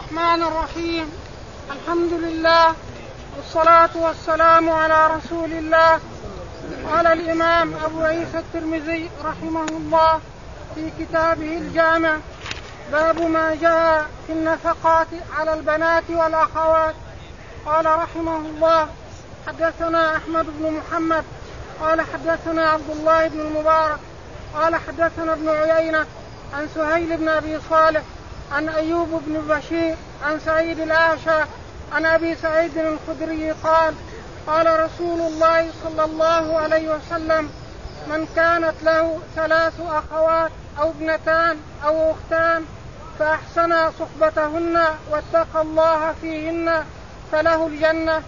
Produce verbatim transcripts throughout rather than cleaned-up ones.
الرحمن الرحيم. الحمد لله والصلاة والسلام على رسول الله. قال الإمام أبو عيسى الترمذي رحمه الله في كتابه الجامع: باب ما جاء في النفقات على البنات والأخوات. قال رحمه الله: حدثنا أحمد بن محمد قال حدثنا عبد الله بن المبارك قال حدثنا ابن عيينة عن سهيل بن أبي صالح عن أيوب بن بشير عن سعيد الأعشى عن أبي سعيد الخدري قال: قال رسول الله صلى الله عليه وسلم: من كانت له ثلاث أخوات أو ابنتان أو أختان فأحسن صحبتهن واتقى الله فيهن فله الجنة.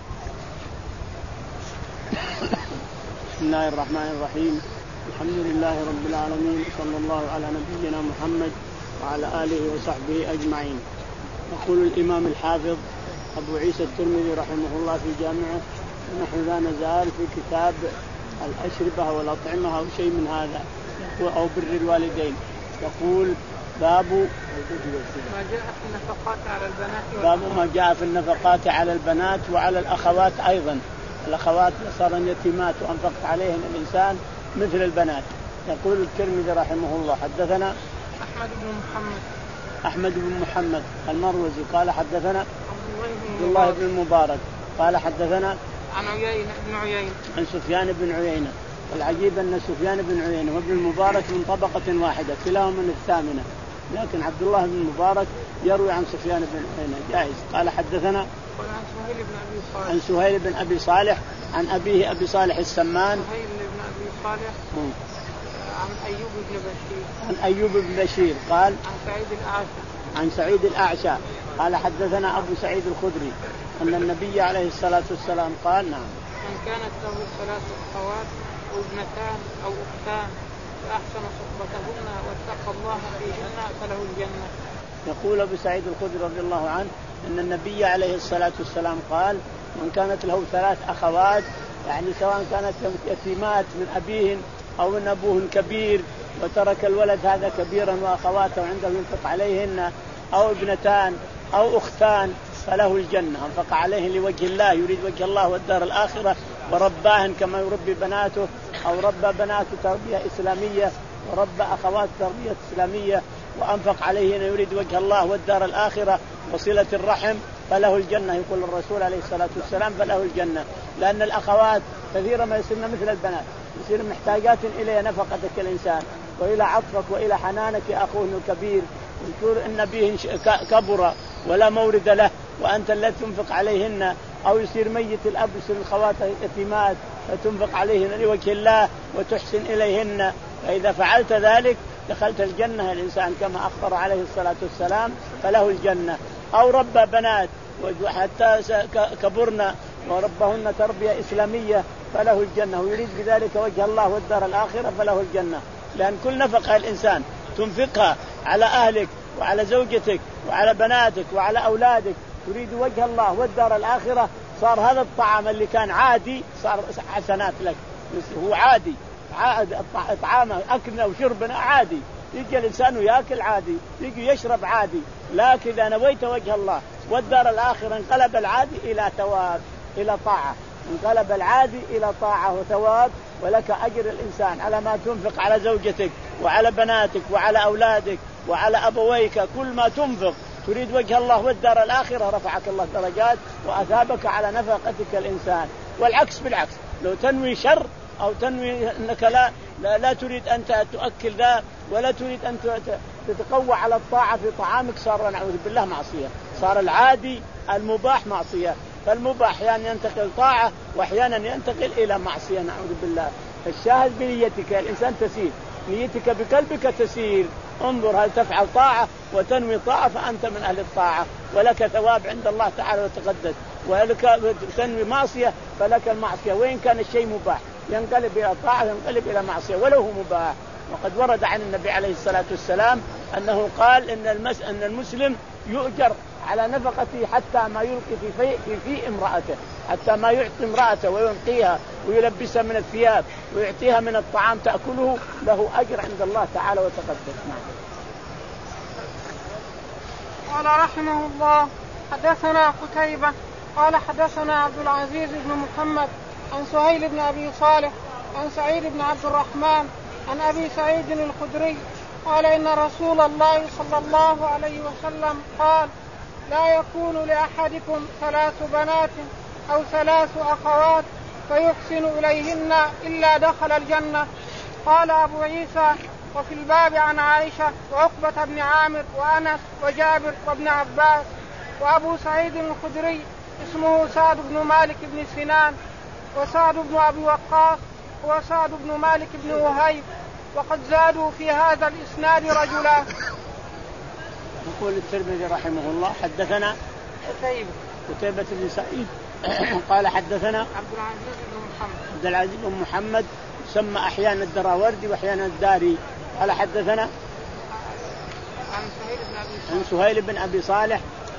بسم الله الرحمن الرحيم. الحمد لله رب العالمين، صلى الله على نبينا محمد وعلى آله وصحبه أجمعين. يقول الإمام الحافظ أبو عيسى الترمذي رحمه الله في جامعه: ونحن لا نزال في كتاب الأشربة والأطعمة أو شيء من هذا، أو بر الوالدين. يقول: باب ما جاء في النفقات على البنات باب ما جاء في النفقات على البنات وعلى الأخوات أيضا. الأخوات صارن يتيمات وأنفقت عليهن الإنسان مثل البنات. يقول الترمذي رحمه الله: حدثنا أحمد بن محمد أحمد بن محمد المروزي قال حدثنا عبد الله بن المبارك قال حدثنا عن عيينة بن عيينة عن سفيان بن عيينة. والعجيب أن سفيان بن عيينة وابن المبارك من طبقة واحدة، كلاهم من الثامنة، لكن عبد الله بن المبارك يروي عن سفيان بن عيينة جائز. قال حدثنا عن سهيل بن أبي صالح عن سهيل بن أبي صالح عن أبيه أبي صالح السمان سهيل بن أبي صالح م. عن أيوب بن بشير عن أيوب بن بشير قال عن سعيد الأعشى عن سعيد الأعشى قال حدثنا أبو سعيد الخدري أن النبي عليه الصلاة والسلام قال: نعم، من كانت له ثلاث أخوات أو ابنتان أو أختان فأحسن صحبتهن واتقى الله فيهن فله الجنة. يقول أبو سعيد الخدري رضي الله عنه أن النبي عليه الصلاة والسلام قال: من كانت له ثلاث أخوات، يعني سواء كانت يتيمات من أبيهن أو من أبوهن كبير وترك الولد هذا كبيرا وأخواته عنده ينفق عليهن، أو ابنتان أو أختان، فله الجنة. أنفق عليهن لوجه الله، يريد وجه الله والدار الآخرة، ورباهن كما يربي بناته، أو ربى بناته تربية إسلامية وربى أخوات تربية إسلامية، وأنفق عليهن يريد وجه الله والدار الآخرة وصلة الرحم، فله الجنة. يقول الرسول عليه الصلاة والسلام: فله الجنة. لأن الأخوات كثيرا ما يصيرن مثل البنات، يصير محتاجات إلى نفقتك الإنسان وإلى عطفك وإلى حنانك أخوه الكبير، يقول إن به كبر ولا مورد له وأنت الذي تنفق عليهن، أو يصير ميت الأب يصير الخوات يتيمات فتنفق عليهن لوجه الله وتحسن إليهن، فإذا فعلت ذلك دخلت الجنة الإنسان كما أخبر عليه الصلاة والسلام: فله الجنة. أو ربى بنات وحتى كبرنا وربهن تربية إسلامية، فله الجنة، ويريد بذلك وجه الله والدار الآخرة، فله الجنة. لأن كل نفقة الإنسان تنفقها على أهلك وعلى زوجتك وعلى بناتك وعلى أولادك تريد وجه الله والدار الآخرة، صار هذا الطعام اللي كان عادي صار حسنات لك. هو عادي، عادي طعامه أكلنا وشربنا عادي، يجي الإنسان ويأكل عادي، يجي يشرب عادي، لكن إذا نويت وجه الله والدار الآخرة انقلب العادي إلى ثواب، إلى طاعة، انقلب العادي إلى طاعة وثواب، ولك أجر الإنسان على ما تنفق على زوجتك وعلى بناتك وعلى أولادك وعلى أبويك. كل ما تنفق تريد وجه الله والدار الآخرة رفعك الله درجات وأثابك على نفقتك الإنسان. والعكس بالعكس، لو تنوي شر أو تنوي أنك لا, لا, لا تريد أن تؤكل ذا ولا تريد أن تتقوى على الطاعة في طعامك، صار نعوذ بالله معصية، صار العادي المباح معصية. فالمباح أحيانا ينتقل طاعة وأحيانا ينتقل إلى معصية نعوذ بالله. الشاهد بنيتك، الإنسان تسير، نيتك بقلبك تسير، انظر هل تفعل طاعة وتنوي طاعة فأنت من أهل الطاعة ولك ثواب عند الله تعالى وتقدس، ولك تنوي معصية فلك المعصية. وإن كان الشيء مباح ينقلب إلى طاعة ينقلب إلى معصية ولو هو مباح. وقد ورد عن النبي عليه الصلاة والسلام أنه قال إن, المس... أن المسلم يؤجر على نفقته حتى ما يلقي في في, في, في امرأته، حتى ما يعطي امرأته وينقيها ويلبسها من الثياب ويعطيها من الطعام تأكله، له أجر عند الله تعالى وتقدس. نعم. قال رحمه الله حدثنا قتيبة قال حدثنا عبد العزيز بن محمد عن سهيل بن أبي صالح عن سعيد بن عبد الرحمن عن أبي سعيد الخدري قال إن رسول الله صلى الله عليه وسلم قال لا يكون لأحدكم ثلاث بنات أو ثلاث أخوات فيحسن إليهن إلا دخل الجنة. قال أبو عيسى وفي الباب عن عائشة وعقبة بن عامر وأنس وجابر وابن عباس. وأبو سعيد الخدري اسمه سعد بن مالك بن سنان وسعد بن أبي وقاص وسعد بن مالك بن وهيب وقد زادوا في هذا الإسناد رجلا. يقول الترمذي رحمه الله حدثنا قتيبة قتيبة بن سعيد قال حدثنا عبد العزيز بن محمد عبد العزيز بن محمد سمى أحيانا الدراوردي وأحيانا الداري. قال حدثنا عن سهيل بن أبي صالح عن سهيل بن أبي صالح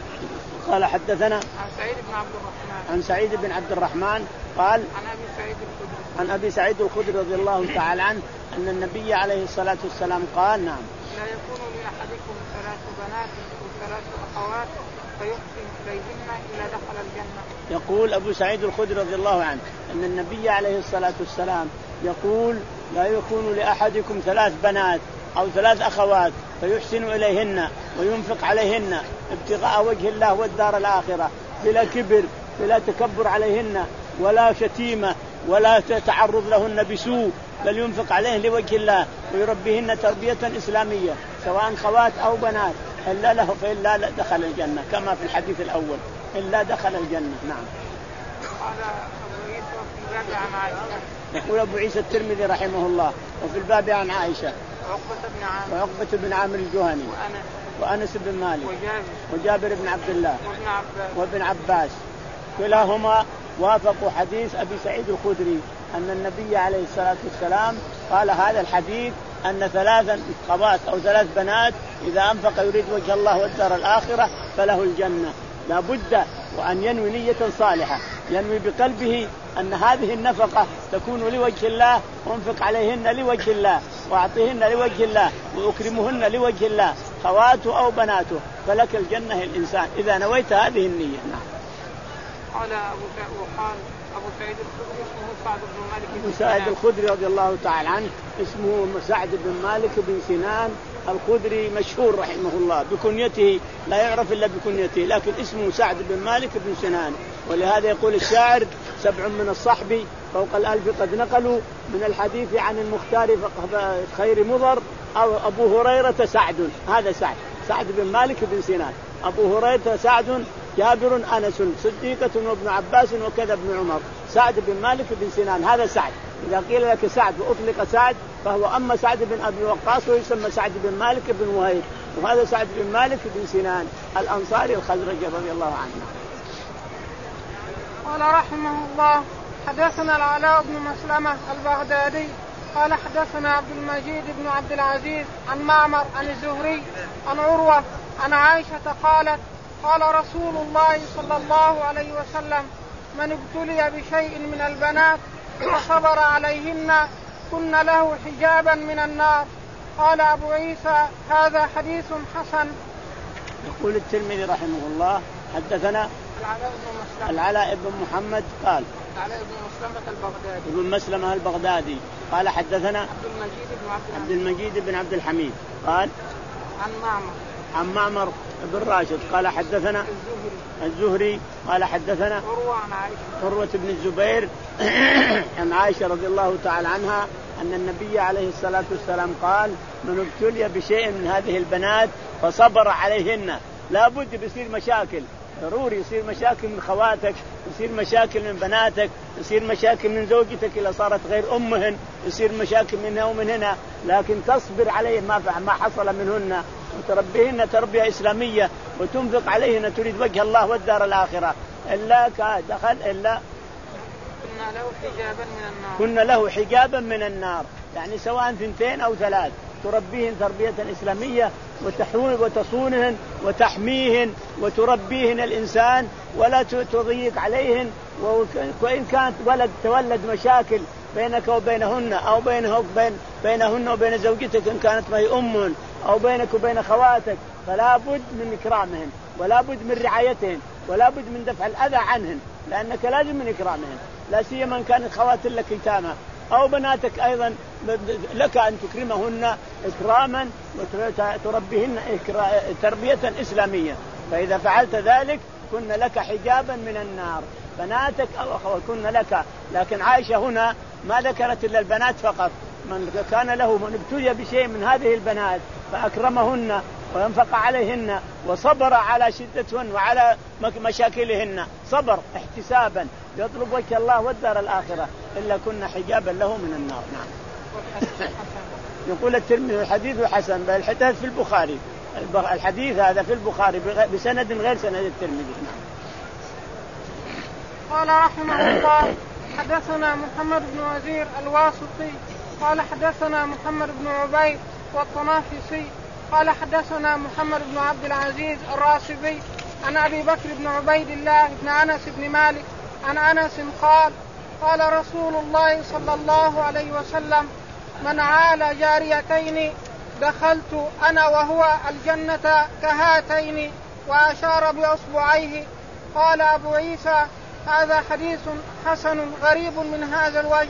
قال حدثنا عن سعيد بن عبد الرحمن عن سعيد بن عبد الرحمن قال عن أبي سعيد الخدري عن أبي سعيد الخدري رضي الله تعالى عنه أن النبي عليه الصلاة والسلام قال نعم لا يكون لأحدكم ثلاث بنات وثلاث أخوات فيحسن إليهن إلا دخل الجنة. يقول أبو سعيد الخدري رضي الله عنه أن النبي عليه الصلاة والسلام يقول لا يكون لأحدكم ثلاث بنات أو ثلاث أخوات فيحسن إليهن وينفق عليهن ابتغاء وجه الله والدار الآخرة بلا كبر بلا تكبر عليهن ولا شتيمة ولا تعرض لهن بسوء بل ينفق عليهن لوجه الله ويربيهن تربية إسلامية سواء خوات أو بنات إلا له فإلا دخل الجنة كما في الحديث الأول إلا دخل الجنة. نعم. قال أبو عيسى في الباب عن عائشة يقول أبو عيسى الترمذي رحمه الله وفي الباب عن عائشة وعقبة بن عامر وعقبة بن عامر الجهني وأنس وأنس بن مالك وجابر وجابر بن عبد الله وابن عباس وابن عباس كلاهما وافقوا حديث أبي سعيد الخدري أن النبي عليه الصلاة والسلام قال هذا الحديث أن ثلاثا خوات أو ثلاث بنات إذا أنفق يريد وجه الله والدار الآخرة فله الجنة. لا بد وأن ينوي نية صالحة ينوي بقلبه أن هذه النفقة تكون لوجه الله وانفق عليهن لوجه الله وأعطيهن لوجه الله وأكرمهن لوجه الله خواته أو بناته فلك الجنة الإنسان إذا نويت هذه النية. نعم. قال أبو سعيد وقال أبو سعيد الخدري اسمه سعد بن مالك بن أبو سعيد الخدري رضي الله تعالى عنه اسمه سعد بن مالك بن سنان الخدري مشهور رحمه الله بكنيته لا يعرف إلا بكنيته لكن اسمه سعد بن مالك بن سنان. ولهذا يقول الشاعر سبع من الصحب فوق الألف قد نقلوا من الحديث عن المختار خير مضر أو أبو هريرة سعد. هذا سعد سعد بن مالك بن سنان أبو هريرة سعد جابر أنس صديقة وابن عباس وكذا ابن عمر سعد بن مالك بن سنان هذا سعد. إذا قيل لك سعد وأطلق سعد فهو أما سعد بن أبي وقاص ويسمى سعد بن مالك بن وهيب وهذا سعد بن مالك بن سنان الأنصاري الخزرجي رضي الله عنه. قال رحمه الله حدثنا العلاء بن مسلمة البغدادي قال حدثنا عبد المجيد بن عبد العزيز عن معمر عن الزهري عن عروة عن عائشة قالت قال رسول الله صلى الله عليه وسلم من ابتلي بشيء من البنات فصبر عليهن كن له حجابا من النار. قال أبو عيسى هذا حديث حسن. يقول الترمذي رحمه الله حدثنا العلاء بن مسلمة العلاء بن محمد قال العلاء بن مسلمة البغدادي ابن مسلمة البغدادي قال حدثنا عبد المجيد بن عبد عبد المجيد بن عبد الحميد قال عن معمر عن معمر بن راشد قال حدثنا الزهري الزهري قال حدثنا عروة عن عائشة عروة بن الزبير عن عائشة رضي الله تعالى عنها أن النبي عليه الصلاة والسلام قال من ابتلي بشيء من هذه البنات فصبر عليهن لا بد بيصير مشاكل ضروري يصير مشاكل من خواتك يصير مشاكل من بناتك يصير مشاكل من زوجتك إذا صارت غير أمهن يصير مشاكل منها ومن هنا لكن تصبر عليهن ما ما حصل منهن وتربيهن تربية إسلامية وتنفق عليهن تريد وجه الله والدار الآخرة إلا دخل إلا كنا له حجابا من النار كنا له حجابا من النار يعني سواء ثنتين أو ثلاث تربيهن تربية إسلامية وتحوين وتصونهن وتحميهن وتربيهن الإنسان ولا تضيق عليهن وإن كانت ولد تولد مشاكل بينك وبينهن أو بينه وبين بينهن وبين زوجتك إن كانت ما هي أم أو بينك وبين خواتك فلا بد من إكرامهن ولا بد من رعايتهن ولا بد من دفع الأذى عنهن، لأنك لازم من إكرامهن، لا سيما إن كانت خواتر لك يتامى أو بناتك أيضا لك أن تكرمهن إكراما وتربيهن تربية إسلامية. فإذا فعلت ذلك كن لك حجابا من النار، بناتك أو أخواتك كن لك. لكن عائشة هنا ما ذكرت إلا البنات فقط، من كان له من ابتلي بشيء من هذه البنات فأكرمهن وينفق عليهن وصبر على شدتهن وعلى مشاكلهن، صبر احتسابا يطلب وجه الله والدار الآخرة، إلا كنا حجابا له من النار. نعم. يقول الترمذي الحديث حسن، بل الحديث في البخاري، الحديث هذا في البخاري بسند غير سند الترمذي. نعم. قال رحمه الله حدثنا محمد بن وزير الواسطي قال حدثنا محمد بن عبيد والطنافسي قال حدثنا محمد بن عبد العزيز الراشبي عن أبي بكر بن عبيد الله بن أنس بن مالك عن أنس قال قال رسول الله صلى الله عليه وسلم من عال جاريتين دخلت أنا وهو الجنة كهاتين، وأشار بأصبعيه. قال أبو عيسى هذا حديث حسن غريب من هذا الوجه.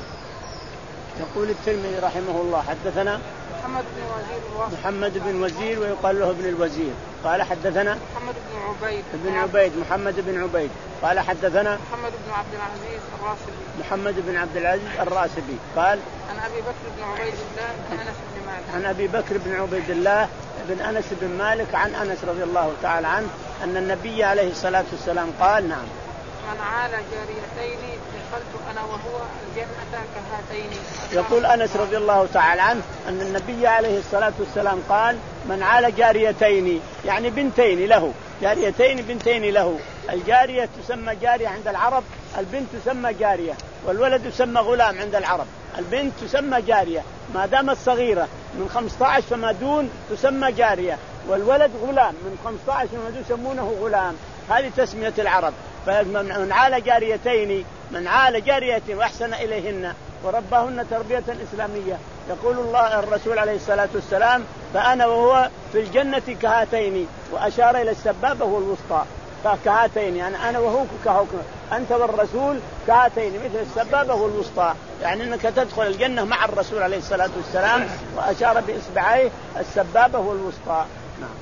يقول الترمذي رحمه الله حدثنا محمد بن وزير محمد بن وزير ويقال له ابن الوزير قال حدثنا محمد بن عبيد بن عبيد محمد بن عبيد قال حدثنا محمد بن عبد العزيز الراشبي محمد بن عبد العزيز الراشبي قال عن أبي بكر بن عبيد الله بن أنس بن مالك عن أبي بكر بن عبيد الله بن أنس بن مالك عن أنس رضي الله تعالى عنه أن النبي عليه الصلاة والسلام قال نعم من عال جاريتين دخلت أنا وهو الجنة كهاتين. يقول أنس رضي الله تعالى عنه أن النبي عليه الصلاة والسلام قال من عال جاريتين يعني بنتين له، جاريتين بنتين له. الجارية تسمى جارية عند العرب، البنت تسمى جارية، والولد يسمى غلام عند العرب. البنت تسمى جارية ما دامت صغيرة من خمسة عشر فما دون تسمى جارية، والولد غلام من خمسة عشر فما دون يسمونه غلام. هذه تسمية العرب. فمن عال جاريتين من عال جاريتين وأحسن إليهن ورباهن تربية إسلامية. يقول الله الرسول عليه الصلاة والسلام فأنا وهو في الجنة كهاتين، وأشار إلى السبابة والوسطى كهاتين، يعني أنا وهو كهوك، أنت والرسول كهاتين مثل السبابة والوسطى، يعني أنك تدخل الجنة مع الرسول عليه الصلاة والسلام، وأشار بإصبعيه السبابة والوسطى. نعم.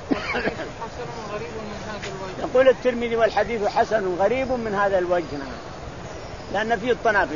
حسن غريب من هذا الوجه. يقول الترمذي والحديث حسن غريب من هذا الوجه، لأن فيه التنافس.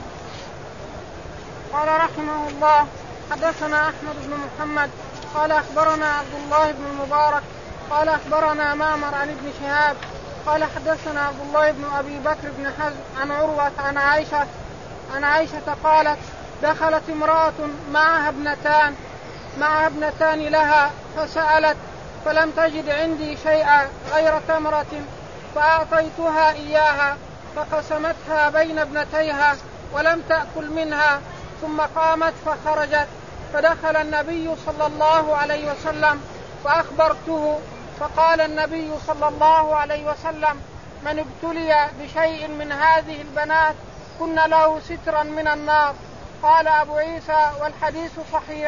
قال رحمه الله حدثنا أحمد بن محمد قال أخبرنا عبد الله بن المبارك قال أخبرنا معمر عن ابن شهاب قال حدثنا عبد الله بن أبي بكر بن حزم عن عروة عن عائشة عن عائشة قالت دخلت امرأة معها ابنتان معها ابنتان لها فسألت فلم تجد عندي شيئا غير تمرة فأعطيتها إياها فقسمتها بين ابنتيها ولم تأكل منها، ثم قامت فخرجت، فدخل النبي صلى الله عليه وسلم فأخبرته، فقال النبي صلى الله عليه وسلم من ابتلي بشيء من هذه البنات كن له سترا من النار. قال أبو عيسى والحديث صحيح.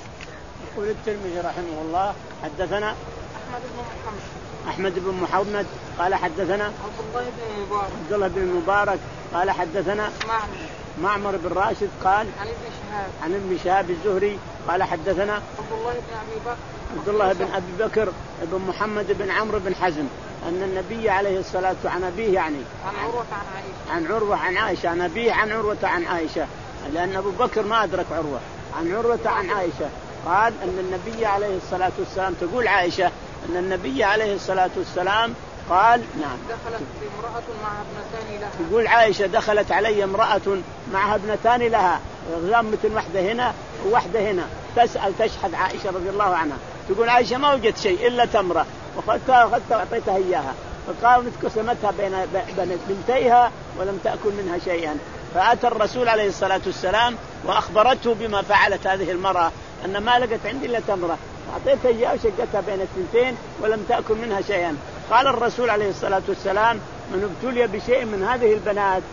يقول الترمذي رحمه الله حدثنا أحمد بن محمد أحمد بن محمد قال حدثنا عبد الله بن مبارك عبد الله بن المبارك قال حدثنا معمر معمر بن راشد قال عن ابن شهاب عن ابن شهاب الزهري قال حدثنا عبد الله بن أبي بكر عبد الله بن أبي بكر بن محمد بن عمرو بن حزم أن النبي عليه الصلاة والسلام عن أبيه يعني عن عروة عن عائشة عن عروة عن عائشة عن أبيه عن عروة عن عائشة، لأن أبو بكر ما أدرك عروة. عن عروة عن عائشة قال أن النبي عليه الصلاة والسلام، تقول عائشة أن النبي عليه الصلاة والسلام قال نعم دخلت امرأة معها ابنتان لها. تقول عائشة دخلت علي امرأة معها ابنتان لها، غلام مثل واحدة هنا وواحدة هنا، تسأل تشحذ عائشة رضي الله عنها، تقول عائشة ما وجدت شيء إلا تمرة وأخذتها أخذتها وأعطيتها إياها، فقامت قسمتها بين بنتيها ولم تأكل منها شيئا. فأتى الرسول عليه الصلاة والسلام وأخبرته بما فعلت هذه المرأة أن ما لقت عندي إلا تمرة، أعطيتها إياها وشقتها بين الثنتين ولم تأكل منها شيئا. قال الرسول عليه الصلاة والسلام من ابتلي بشيء من هذه البنات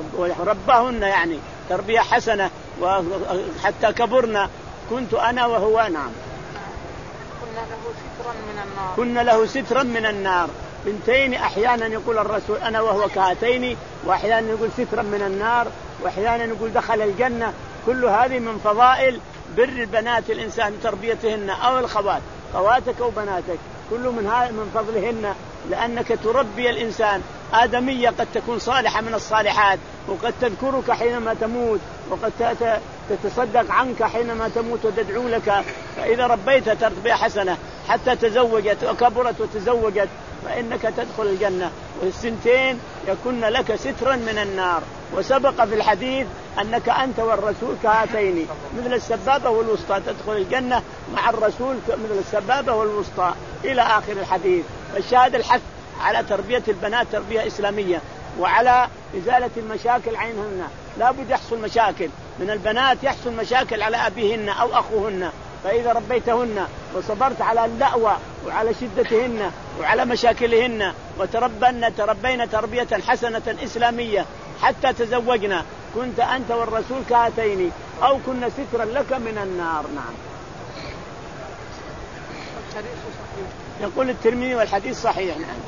ورباهن يعني تربية حسنة وحتى كبرنا كنت أنا وهو نعم له سترا من النار كنا له سترا من النار. بنتين أحيانا يقول الرسول أنا وهو كهاتين، وأحيانا يقول سترا من النار، وأحيانا يقول دخل الجنة. كل هذه من فضائل بر البنات الإنسان تربيتهن أو الخوات، خواتك أو بناتك، كل من هذا من فضلهن، لأنك تربي الإنسان. آدمية قد تكون صالحة من الصالحات، وقد تذكرك حينما تموت، وقد تتصدق عنك حينما تموت وتدعو لك. فإذا ربيتها تربية حسنة حتى تزوجت وكبرت وتزوجت فإنك تدخل الجنة. والسنتين يكون لك سترا من النار. وسبق في الحديث أنك أنت والرسول كهاتين مثل السبابة والوسطى، تدخل الجنة مع الرسول مثل السبابة والوسطى إلى آخر الحديث. فالشاهد الحث على تربية البنات تربية إسلامية، وعلى إزالة المشاكل عنهن. لا بد يحصل مشاكل من البنات، يحصل مشاكل على أبيهن أو أخوهن. فإذا ربيتهن وصبرت على اللأوى وعلى شدتهن وعلى مشاكلهن وتربنا تربينا تربية حسنة إسلامية حتى تزوجنا، كنت أنت والرسول كهاتين أو كنا سترا لك من النار. نعم. يقول الترمذي والحديث صحيح. نعم.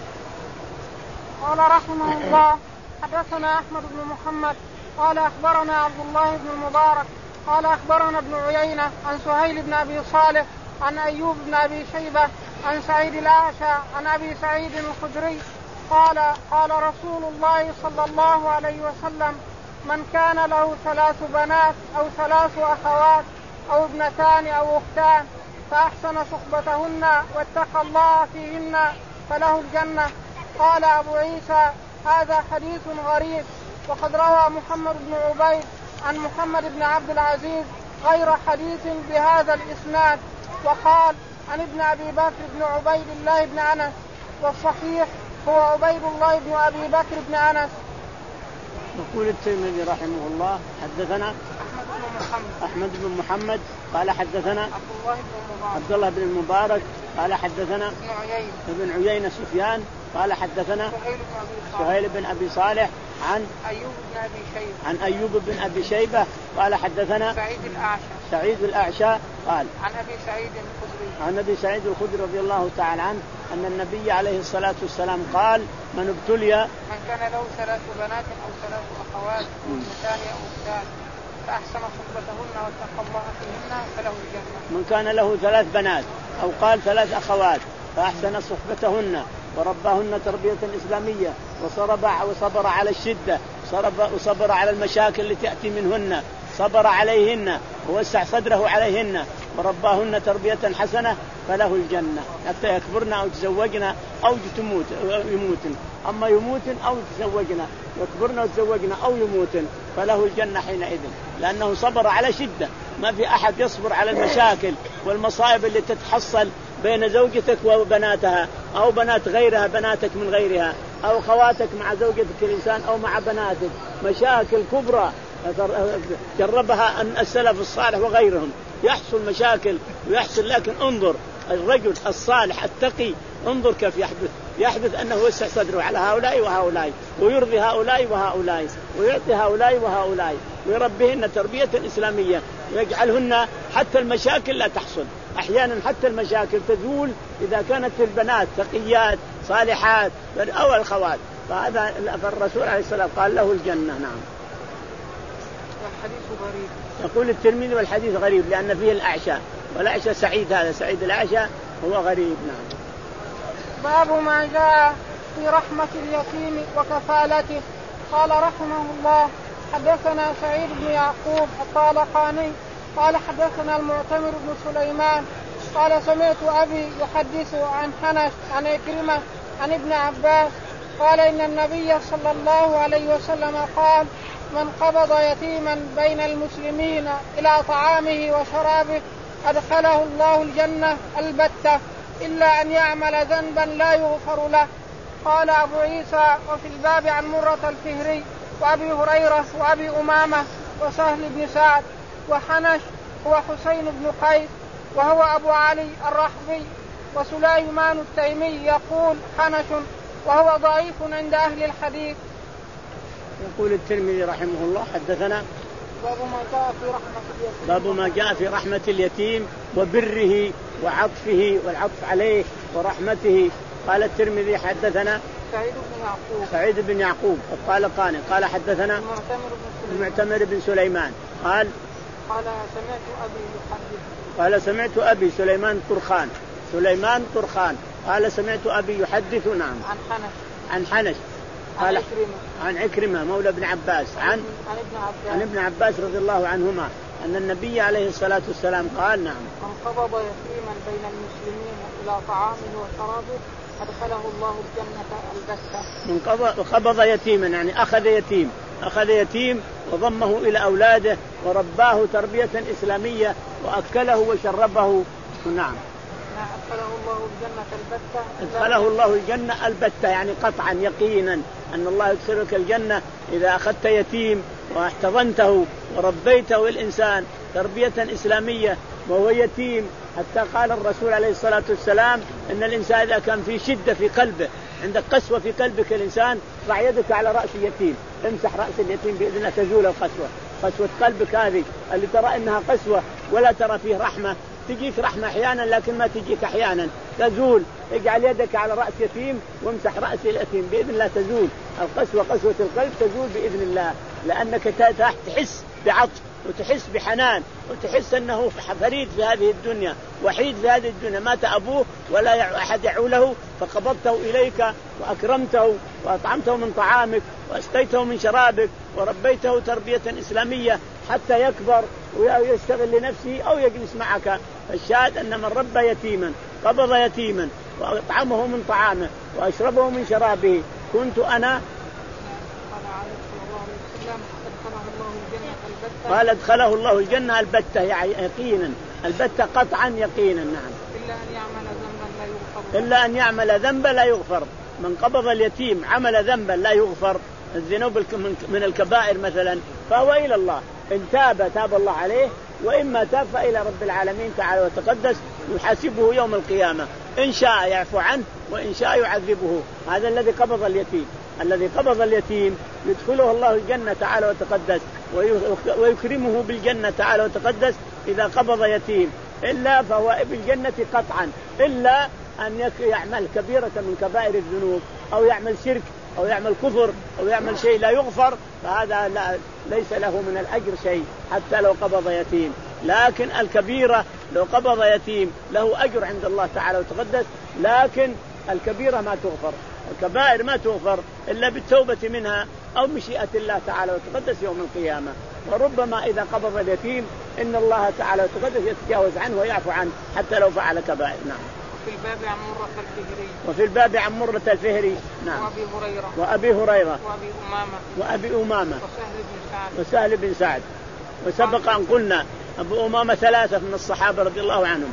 قال رحمه الله حدثنا أحمد بن محمد قال أخبرنا عبد الله بن المبارك قال أخبرنا ابن عيينة عن سهيل بن أبي صالح عن أيوب بن أبي شيبة عن سعيد الأعشى عن أبي سعيد الخدري قال قال رسول الله صلى الله عليه وسلم من كان له ثلاث بنات أو ثلاث أخوات أو ابنتان أو أختان فأحسن صحبتهن واتقى الله فيهن فله الجنة. قال أبو عيسى هذا حديث غريب. وقد روى محمد بن عبيد عن محمد بن عبد العزيز غير حديث بهذا الإسناد. وقال عن ابن أبي بكر بن عبيد الله بن أنس، والصحيح هو عبيد الله بن أبي بكر بن أنس. يقول الترمذي رحمه الله حدثنا أحمد بن محمد قال حدثنا عبد الله بن المبارك قال حدثنا ابن عيينة سفيان قال حدثنا سهيل بن أبي صالح عن أيوب بن أبي شيبة عن أيوب بن أبي شيبة قال حدثنا سعيد الأعشى سعيد الأعشى قال عن أبي سعيد الخدري عن أبي سعيد الخدري رضي الله تعالى عنه أن النبي عليه الصلاة والسلام قال من ابتلي من كان له ثلاث بنات أو ثلاث أخوات أو اثنتان أو أختان فأحسن صحبتهن واتقى الله فيهن فله الجنة. من كان له ثلاث بنات أو قال ثلاث أخوات فأحسن صحبتهن ورباهن تربية إسلامية وصبر وصبر على الشدة وصبر على المشاكل التي تأتي منهن، صبر عليهن ووسع صدره عليهن ورباهن تربية حسنة فله الجنة حتى يكبرن أو تزوجنا أو تموت يموتن. أما يموتن أو تزوجنا يكبرن وتزوجنا أو يموتن فله الجنة حينئذ، لأنه صبر على شدة. ما في أحد يصبر على المشاكل والمصائب اللي تتحصل بين زوجتك وبناتها أو بنات غيرها بناتك من غيرها أو خواتك مع زوجتك الإنسان أو مع بناتك، مشاكل كبرى جربها السلف الصالح وغيرهم. يحصل مشاكل ويحصل، لكن انظر الرجل الصالح التقي انظر كيف يحدث يحدث أنه يوسع صدره على هؤلاء وهؤلاء ويرضي هؤلاء وهؤلاء ويعطي هؤلاء وهؤلاء ويربيهن تربية إسلامية ويجعلهن حتى المشاكل لا تحصل. أحيانا حتى المشاكل تزول إذا كانت البنات تقيات صالحات أو الخوات. فهذا فالرسول عليه الصلاة والسلام قال له الجنة. نعم. والحديث غريب. يقول الترمذي والحديث غريب لأن فيه الأعشى، والأعشى سعيد، هذا سعيد الأعشى هو غريب. نعم. باب ما جاء في رحمة اليتيم وكفالته. قال رحمه الله حدثنا سعيد بن يعقوب الطالقاني قال حدثنا المعتمر بن سليمان قال سمعت أبي يحدث عن حنش عن إكرمة عن ابن عباس قال إن النبي صلى الله عليه وسلم قال من قبض يتيما بين المسلمين إلى طعامه وشرابه أدخله الله الجنة البتة إلا أن يعمل ذنبا لا يغفر له. قال أبو عيسى وفي الباب عن مرة الفهري وأبي هريرة وأبي أمامة وسهل بن سعد. وحنش هو حسين بن قيس وهو أبو علي الرحبي. وسليمان التيمي يقول حنش وهو ضعيف عند أهل الحديث. يقول الترمذي رحمه الله حدثنا باب ما جاء في رحمة اليتيم باب ما جاء في رحمة اليتيم وبره وعطفه والعطف عليه ورحمته. قال الترمذي حدثنا سعيد بن يعقوب سعيد بن يعقوب الطالقاني قال حدثنا المعتمر بن سليمان قال قال سمعت أبي يحدث قال سمعت أبي سليمان طرخان سليمان طرخان قال سمعت أبي يحدث نعم عن حنش عن حنش قال عن عكرمة عن عكرمة مولى ابن عباس عن عن ابن عباس عن ابن عباس رضي الله عنهما أن النبي عليه الصلاة والسلام قال نعم من قبض يتيما بين المسلمين إلى طعامه وشرابه أدخله الله الجنة البتة. من قبض, قبض يتيما يعني أخذ يتيم أخذ يتيم وضمه إلى أولاده ورباه تربية إسلامية وأكله وشربه نعم أدخله الله الجنة البتة. أدخله الله الجنة البتة يعني قطعا يقينا أن الله يدخلك الجنة إذا أخذت يتيم واحتضنته وربيته الإنسان تربية إسلامية وهو يتيم. حتى قال الرسول عليه الصلاة والسلام إن الإنسان إذا كان في شدة في قلبه عندك قسوة في قلبك الإنسان ضع يدك على رأس اليتيم امسح رأس اليتيم بإذن الله تزول القسوة. قسوة قلبك هذه اللي ترى إنها قسوة ولا ترى فيه رحمة تجيك رحمة أحيانا لكن ما تجيك أحيانا تزول. اجعل يدك على رأس يتيم وامسح رأس اليتيم بإذن الله تزول القسوة. قسوة القلب تزول بإذن الله لأنك تحس بعطف وتحس بحنان وتحس أنه فريد في هذه الدنيا وحيد في هذه الدنيا مات أبوه ولا أحد يعوله فقبضته إليك وأكرمته وأطعمته من طعامك وأسقيته من شرابك وربيته تربية إسلامية حتى يكبر ويشتغل لنفسه أو يجلس معك. فالشاهد أن من ربى يتيما قبض يتيما وأطعمه من طعامه وأشربه من شرابه كنت أنا قال ادخله الله الجنة البتة يعني يقينا البتة قطعا يقينا نعم إلا أن يعمل ذنبا لا يغفر إلا أن يعمل ذنبا لا يغفر. من قبض اليتيم عمل ذنبا لا يغفر الذنوب من الكبائر مثلا فهو إلى الله إن تاب تاب الله عليه وإما تاب فإلى رب العالمين تعالى وتقدس يحاسبه يوم القيامة إن شاء يعفو عنه وإن شاء يعذبه. هذا الذي قبض اليتيم. الذي قبض اليتيم يدخله الله الجنة تعالى وتقدس ويكرمه بالجنة تعالى وتقدس إذا قبض يتيم إلا فهو بالجنة قطعا إلا أن يعمل كبيرة من كبائر الذنوب أو يعمل شرك أو يعمل كفر أو يعمل شيء لا يغفر فهذا لا ليس له من الأجر شيء حتى لو قبض يتيم. لكن الكبيرة لو قبض يتيم له أجر عند الله تعالى وتقدس لكن الكبيرة ما تغفر. الكبائر ما تغفر إلا بالتوبة منها أو مشيئة الله تعالى وتقدس يوم القيامة. وربما إذا قبض اليتيم إن الله تعالى وتقدس يتجاوز عنه ويعفو عنه حتى لو فعل كبائر. نعم. وفي الباب عن مرة الفهري وفي الباب عن مرة الفهري نعم وأبي هريرة وأبي هريرة وأبي أمامة وأبي أمامة وسهل بن سعد وسهل بن سعد. وسبق أن قلنا أبو أمامة ثلاثة من الصحابة رضي الله عنهم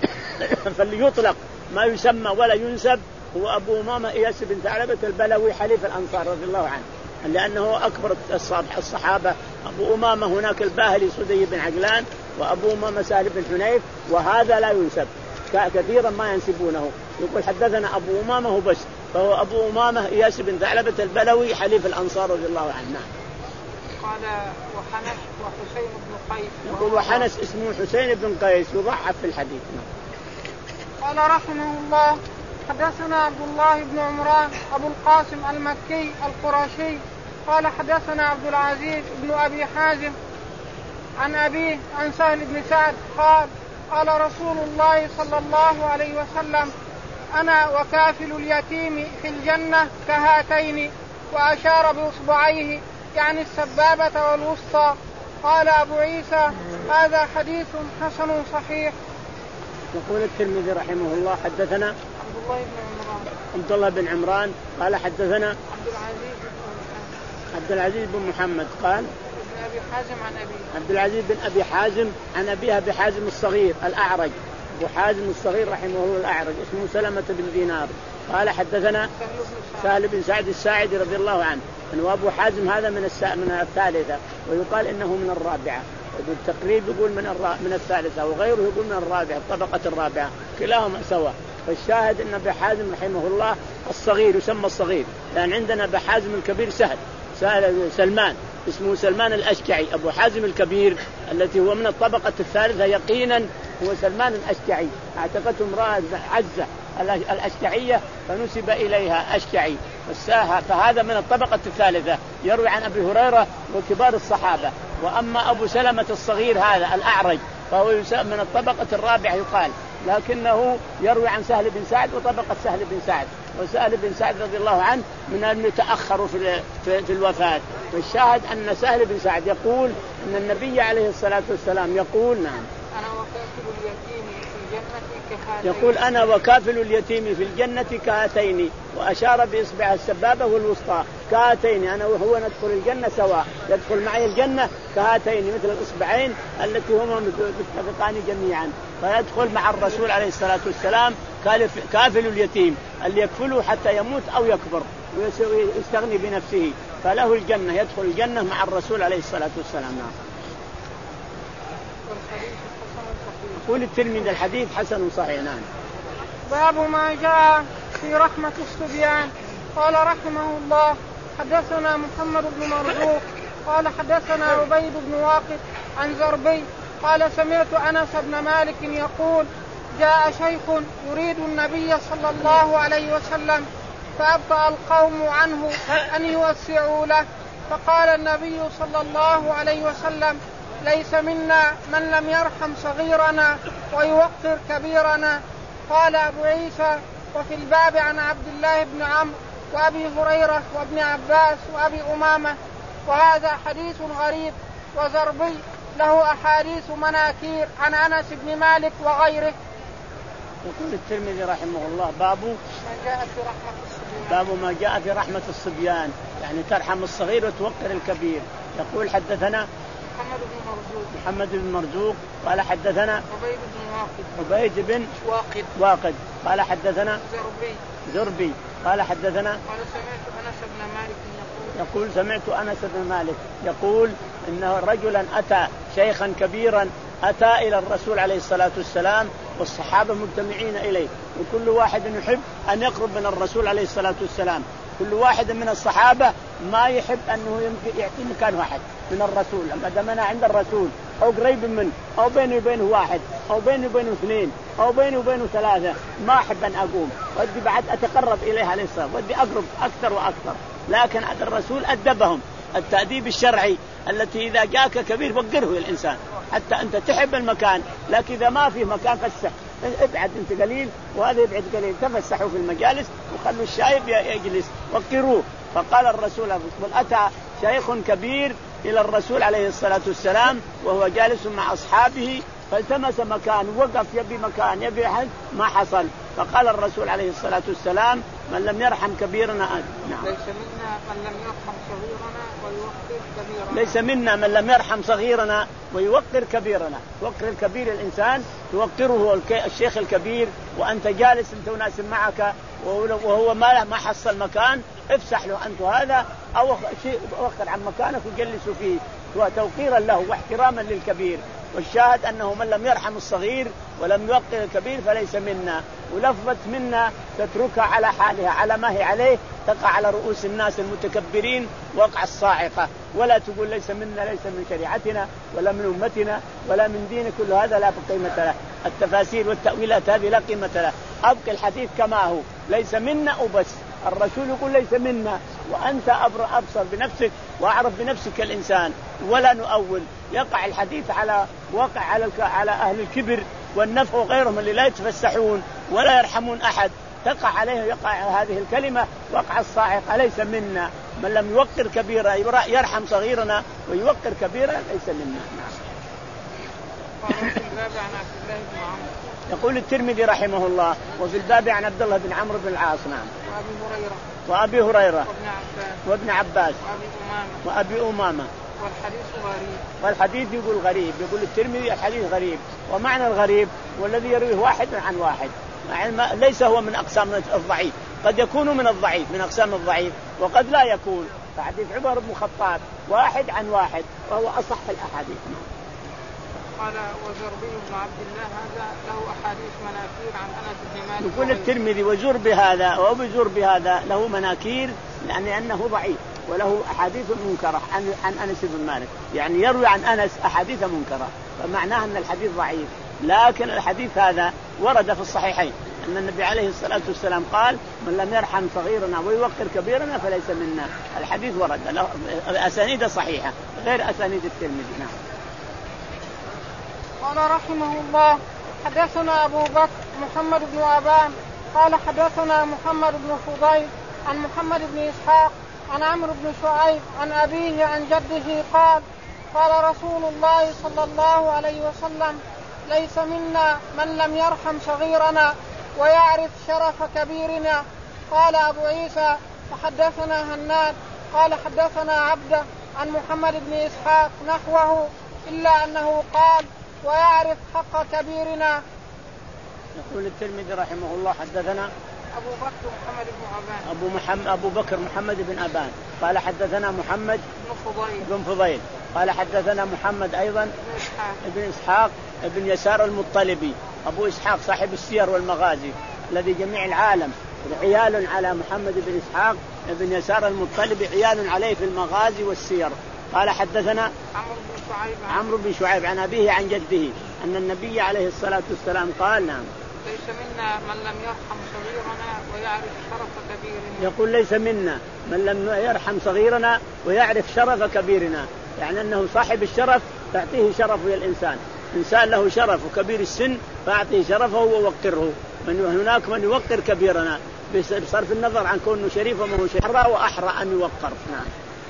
فليطلق ما يسمى ولا ينسب هو أبو أمامة إياس بن ثعلبة البلوي حليف الأنصار رضي الله عنه لأنه أكبر الصحابة. أبو أمامة هناك الباهلي صدي بن عجلان وأبو أمامة سهل بن حنيف وهذا لا ينسب كثيرا ما ينسبونه يقول حدثنا أبو أمامة بس فهو أبو أمامة إياس بن ثعلبة البلوي حليف الأنصار رضي الله عنه. قال وحنس وحسين بن قيس يقول وحنس اسمه حسين بن قيس يضعف في الحديث. قال رحمه الله حدثنا عبد الله بن عمران أبو القاسم المكي القرشي قال حدثنا عبد العزيز بن أبي حازم عن أبيه عن سهل بن سعد قال قال رسول الله صلى الله عليه وسلم أنا وكافل اليتيم في الجنة كهاتين وأشار بإصبعيه يعني السبابة والوسطى. قال أبو عيسى هذا حديث حسن صحيح. يقول الترمذي رحمه الله حدثنا عبد الله بن عمران عبد الله بن عمران قال حدثنا عبد العزيز بن عبد العزيز بن محمد قال ابن أبي حازم عن أبيه عبد العزيز بن أبي حازم عن أبيه أبي حازم الصغير الأعرج أبو حازم الصغير رحمه الله الأعرج اسمه سلمة بن دينار قال حدثنا سهل بن سعد الساعدي رضي الله عنه أنه أبو حازم هذا من من الثالثة ويقال إنه من الرابعة بالتقريب يقول من الرا... من الثالثة وغيره يقول من الرابعة الطبقة الرابعة كلاهما سوا. فالشاهد أن أبي حازم رحمه الله الصغير يسمى الصغير لأن عندنا أبي حازم الكبير سهل سلمان اسمه سلمان الأشجعي. أبو حازم الكبير التي هو من الطبقة الثالثة يقينا هو سلمان الأشجعي، اعتقته امرأة عزة الأشجعية فنسب إليها أشجعي، فهذا من الطبقة الثالثة، يروي عن أبي هريرة وكبار الصحابة. وأما أبو سلمة الصغير هذا الأعرج فهو من الطبقة الرابعة يقال، لكنه يروي عن سهل بن سعد وطبقة سهل بن سعد، وسهل بن سعد رضي الله عنه من المتأخر في, في, في الوفاة. والشاهد أن سهل بن سعد يقول أن النبي عليه الصلاة والسلام يقول نعم أنا وكافل اليتيم في الجنة كهاتين، يقول أنا وكافل اليتيم في الجنة كهاتين، وأشار بإصبع السبابة والوسطى كهاتين، أنا وهو ندخل الجنة سواء، يدخل معي الجنة كهاتين مثل الإصبعين التي هما متفقان جميعا، فيدخل مع الرسول عليه الصلاة والسلام كافل اليتيم اللي يكفله حتى يموت أو يكبر ويستغني بنفسه، فله الجنة، يدخل الجنة مع الرسول عليه الصلاة والسلام. يقول الترمذي الحديث حسن صحيح. نعم. باب ما جاء في رحمة الصبيان. قال رحمه الله حدثنا محمد بن مرزوق قال حدثنا عبيد بن واقد عن زربي قال سمعت أنس بن مالك يقول جاء شيخ يريد النبي صلى الله عليه وسلم فأبطأ القوم عنه أن يوسعوا له، فقال النبي صلى الله عليه وسلم ليس منا من لم يرحم صغيرنا ويوقر كبيرنا. قال أبو عيسى وفي الباب عن عبد الله بن عمرو وأبي هريرة وابن عباس وأبي أمامة، وهذا حديث غريب. وزربي له أحاديث مناكير عن أنس بن مالك وغيره. يقول الترمذي رحمه الله باب ما جاء في رحمة الصبيان. باب ما جاء في رحمة الصبيان، يعني ترحم الصغير وتوقر الكبير. يقول حدثنا محمد بن مرزوق محمد بن مرزوق قال حدثنا عبيد بن واقد عبيد بن واقد واقد قال حدثنا زربي زربي قال حدثنا قال سمعت أنس بن مالك يقول يقول سمعت أنس بن مالك يقول إنه رجلا أتى شيخا كبيرا أتى إلى الرسول عليه الصلاة والسلام والصحابة مجتمعين إليه، وكل واحد يحب أن يقرب من الرسول عليه الصلاة والسلام. كل واحد من الصحابة ما يحب أنه يمكن يعطي مكان واحد من الرسول، لما دمنا عند الرسول أو قريب منه أو بيني وبينه واحد أو بيني وبينه اثنين أو بيني وبينه ثلاثة ما أحب أن أقوم، ودي بعد أتقرب إليه عليه الصلاة، ودي أقرب أكثر وأكثر. لكن الرسول أدبهم التأديب الشرعي التي إذا جاءك كبير وقره الإنسان حتى أنت تحب المكان، لكن إذا ما فيه مكان فسح ابعد أنت قليل وهذا يبعد قليل، تفسحوا في المجالس وخلوا الشايب يجلس وقروه. فقال الرسول أتى شيخ كبير إلى الرسول عليه الصلاة والسلام وهو جالس مع أصحابه فالتمس مكان، وقف يبي مكان يبي أحد ما حصل، فقال الرسول عليه الصلاة والسلام من لم يرحم كبيرنا نعم. ليس منا من لم يرحم صغيرنا ويوقر كبيرنا. ليس منا من لم يرحم صغيرنا ويوقر كبيرنا. توقر الكبير الإنسان توقره الشيخ الكبير وأنت جالس أنت وناس معك وهو ما ما حصل مكان افسح له أنت هذا أو شيء وقر عن مكانك وجلسوا فيه توقيرا له واحتراما للكبير. والشاهد أنه من لم يرحم الصغير ولم يوقر الكبير فليس منا. ولفظة منا تتركها على حالها على ما هي عليه، تقع على رؤوس الناس المتكبرين وقع الصاعقة، ولا تقول ليس منا ليس من شريعتنا ولا من أمتنا ولا من دين، كل هذا لا قيمة له. التفاسير والتأويلات هذه لا قيمة له. أبقى الحديث كما هو ليس منا وبس. الرسول يقول ليس منا وأنت أبصر بنفسك وأعرف بنفسك الإنسان، ولا نؤول. يقع الحديث على واقع على على أهل الكبر والنفع وغيرهم اللي لا يتفسحون ولا يرحمون أحد، تقع عليه يقع هذه الكلمة وقع الصاعقة ليس منا من لم يوقر كبيرا يرحم صغيرنا ويوقر كبيرا ليس منا. يقول الترمذي رحمه الله وفي الباب عن عبد الله بن عمرو بن العاص نعم وأبي هريرة وأبي هريرة وابن عباس وابن عباس وأبي أمامة وأبي أمامة. والحديث غريب. والحديث يقول غريب، يقول الترمذي الحديث غريب. ومعنى الغريب والذي يرويه واحد عن واحد، ليس هو من أقسام الضعيف، قد يكون من الضعيف من أقسام الضعيف وقد لا يكون. فحديث عمر بن الخطاب واحد عن واحد وهو أصح الأحاديث. قال وزربي بن عبد الله هذا له أحاديث مناكير عن أنس بن مالك. يقول الترمذي وزر بهذا وبزر بهذا له مناكير يعني أنه ضعيف وله أحاديث منكرة عن عن أنس بن مالك، يعني يروي عن أنس أحاديث منكرة، فمعناه أن الحديث ضعيف. لكن الحديث هذا ورد في الصحيحين أن النبي عليه الصلاة والسلام قال من لم يرحم صغيرنا ويوقر كبيرنا فليس منا. الحديث ورد الأسانيد صحيحة غير أسانيد الترمذي. نعم. قال رحمه الله حدثنا أبو بكر محمد بن أبان قال حدثنا محمد بن فضيل عن محمد بن إسحاق عن عمرو بن شعيب عن أبيه عن جده قال قال رسول الله صلى الله عليه وسلم ليس منا من لم يرحم صغيرنا ويعرف شرف كبيرنا. قال أبو عيسى فحدثنا هناد قال حدثنا عبده عن محمد بن إسحاق نحوه إلا أنه قال ويعرف حق كبيرنا. يقول الترمذي رحمه الله حدثنا أبو بكر محمد بن أبان أبو, محمد أبو بكر محمد بن أبان قال حدثنا محمد بن فضيل بن فضيل قال حدثنا محمد أيضا بن إسحاق ابن إسحاق ابن يسار المطلبي أبو إسحاق صاحب السير والمغازي الذي جميع العالم عيال على محمد بن إسحاق ابن يسار المطلبي عيال عليه في المغازي والسير. قال حدثنا عمرو بن شعيب عمرو بن شعيب عن أبيه عن جده أن النبي عليه الصلاة والسلام قال نعم ليس منا من لم يرحم صغيرنا ويعرف شرف كبيرنا. يقول ليس منا من لم يرحم صغيرنا ويعرف شرف كبيرنا، يعني أنه صاحب الشرف تعطيه شرفه يا الإنسان. إنسان له شرف وكبير السن فأعطيه شرفه ووقره. من هناك من يوقر كبيرنا بصرف النظر عن كونه شريف وما هو شريف، أحرى وأحرى أن يوقر. نعم.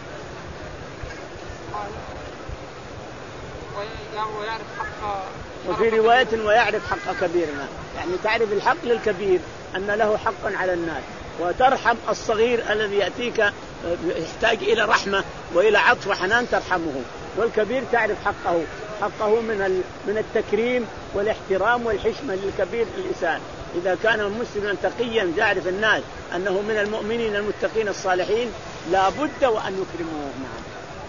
ويعرف حق، وفي رواية ويعرف حق كبيرنا، يعني تعرف الحق للكبير أن له حقا على الناس، وترحم الصغير الذي يأتيك يحتاج إلى رحمة وإلى عطف وحنان ترحمه. والكبير تعرف حقه، حقه من من التكريم والاحترام والحشمة للكبير الإنسان. إذا كان مسلما تقيا يعرف الناس أنه من المؤمنين المتقين الصالحين لا بد وأن يكرموه. نعم.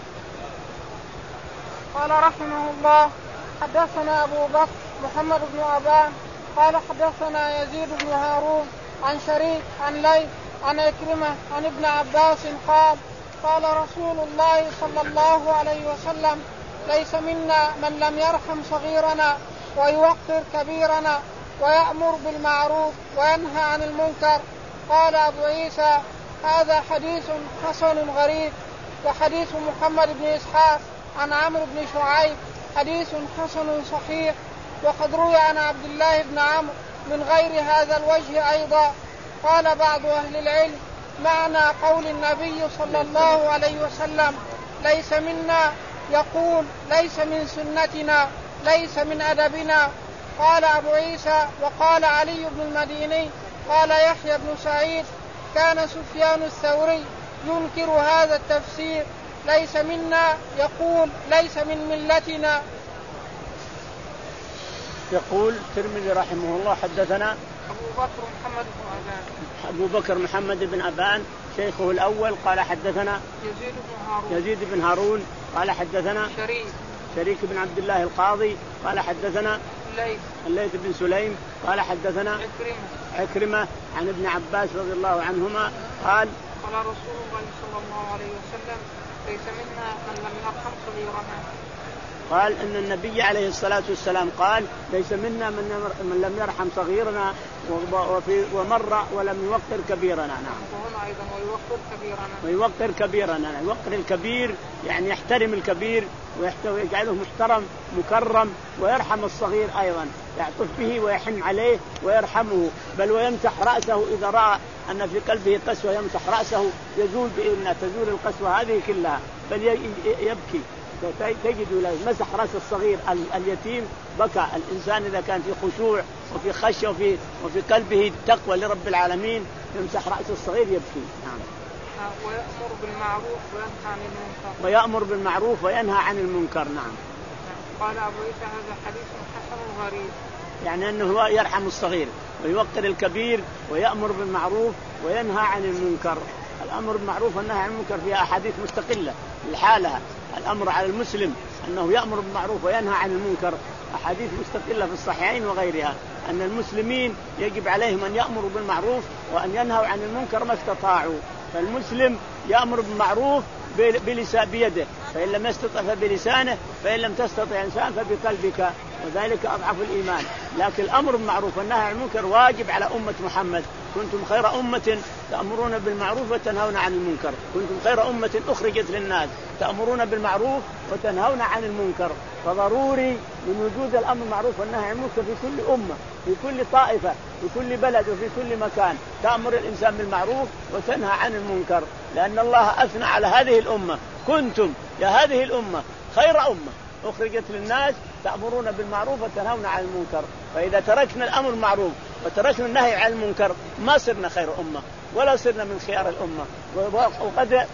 قال رحمه الله حدثنا أبو بكر محمد بن أبان قال حدثنا يزيد بن هارون عن شريك عن ليث عن عكرمة عن ابن عباس قال قال رسول الله صلى الله عليه وسلم ليس منا من لم يرحم صغيرنا ويوقر كبيرنا ويأمر بالمعروف وينهى عن المنكر. قال أبو عيسى هذا حديث حسن غريب. وحديث محمد بن إسحاق عن عمرو بن شعيب حديث حسن صحيح، وقد روي عن عبد الله بن عمرو من غير هذا الوجه أيضا. قال بعض أهل العلم معنى قول النبي صلى الله عليه وسلم ليس منا يقول ليس من سنتنا ليس من أدبنا. قال أبو عيسى وقال علي بن المديني قال يحيى بن سعيد كان سفيان الثوري ينكر هذا التفسير ليس منا يقول ليس من ملتنا. يقول الترمذي رحمه الله حدثنا أبو بكر محمد بن أبان أبو بكر محمد بن أبان شيخه الأول قال حدثنا يزيد بن هارون يزيد بن هارون قال حدثنا شريك شريك بن عبد الله القاضي قال حدثنا الليث الليث بن سليم قال حدثنا عكرمة عكرمة عن ابن عباس رضي الله عنهما قال قال رسول الله صلى الله عليه وسلم ليس منا من لم يرحم صغيرنا. قال إن النبي عليه الصلاة والسلام قال ليس منا من لم يرحم صغيرنا وفي ومر ولم يوقر كبيرنا. نعم. وهنا أيضا ويوقر كبيرنا. ويوقر كبيرنا، يوقر الكبير يعني يحترم الكبير ويجعله محترم مكرم، ويرحم الصغير أيضا يعطف به ويحن عليه ويرحمه، بل ويمسح رأسه إذا رأى أن في قلبه قسوة يمسح رأسه يزول بإذنه تزول القسوة هذه كلها، بل يبكي. تجد له مسح رأس الصغير اليتيم بكى. الإنسان إذا كان في خشوع وفي خشية وفي وفي قلبه تقوى لرب العالمين يمسح رأس الصغير يبكي. نعم. ويأمر بالمعروف وينهى عن المنكر. ويأمر بالمعروف وينهى عن المنكر. نعم. قال أبو عيسى هذا حديث حسن غريب، يعني أنه يرحم الصغير ويوقر الكبير ويأمر بالمعروف وينهى عن المنكر. الأمر بالمعروف والنهي عن المنكر فيها أحاديث مستقلة لحالها. الأمر على المسلم أنه يأمر بالمعروف وينهى عن المنكر أحاديث مستقلة في الصحيحين وغيرها، أن المسلمين يجب عليهم أن يأمروا بالمعروف وأن ينهوا عن المنكر ما استطاعوا. فالمسلم يأمر بالمعروف بلسان بيده، فإن لم يستطع فبلسانه، فإن لم تستطع إنسان فبقلبك وذلك أضعف الإيمان. لكن الأمر بالمعروف والنهي عن المنكر واجب على أمة محمد. كنتم خير أمة تأمرون بالمعروف وتنهون عن المنكر. كنتم خير أمة أخرجت للناس تأمرون بالمعروف وتنهون عن المنكر. فضروري من وجود الأمر بالمعروف والنهي عن المنكر في كل أمة، في كل طائفة، في كل بلد وفي كل مكان، تأمر الإنسان بالمعروف وتنهى عن المنكر. لأن الله أثنى على هذه الأمة: كنتم يا هذه الأمة خير أمة أخرجت للناس تأمرون بالمعروف وتنهون عن المنكر. فإذا تركنا الأمر بالمعروف وتركنا النهي عن المنكر ما صرنا خير أمة ولا صرنا من خيار الأمة. وقد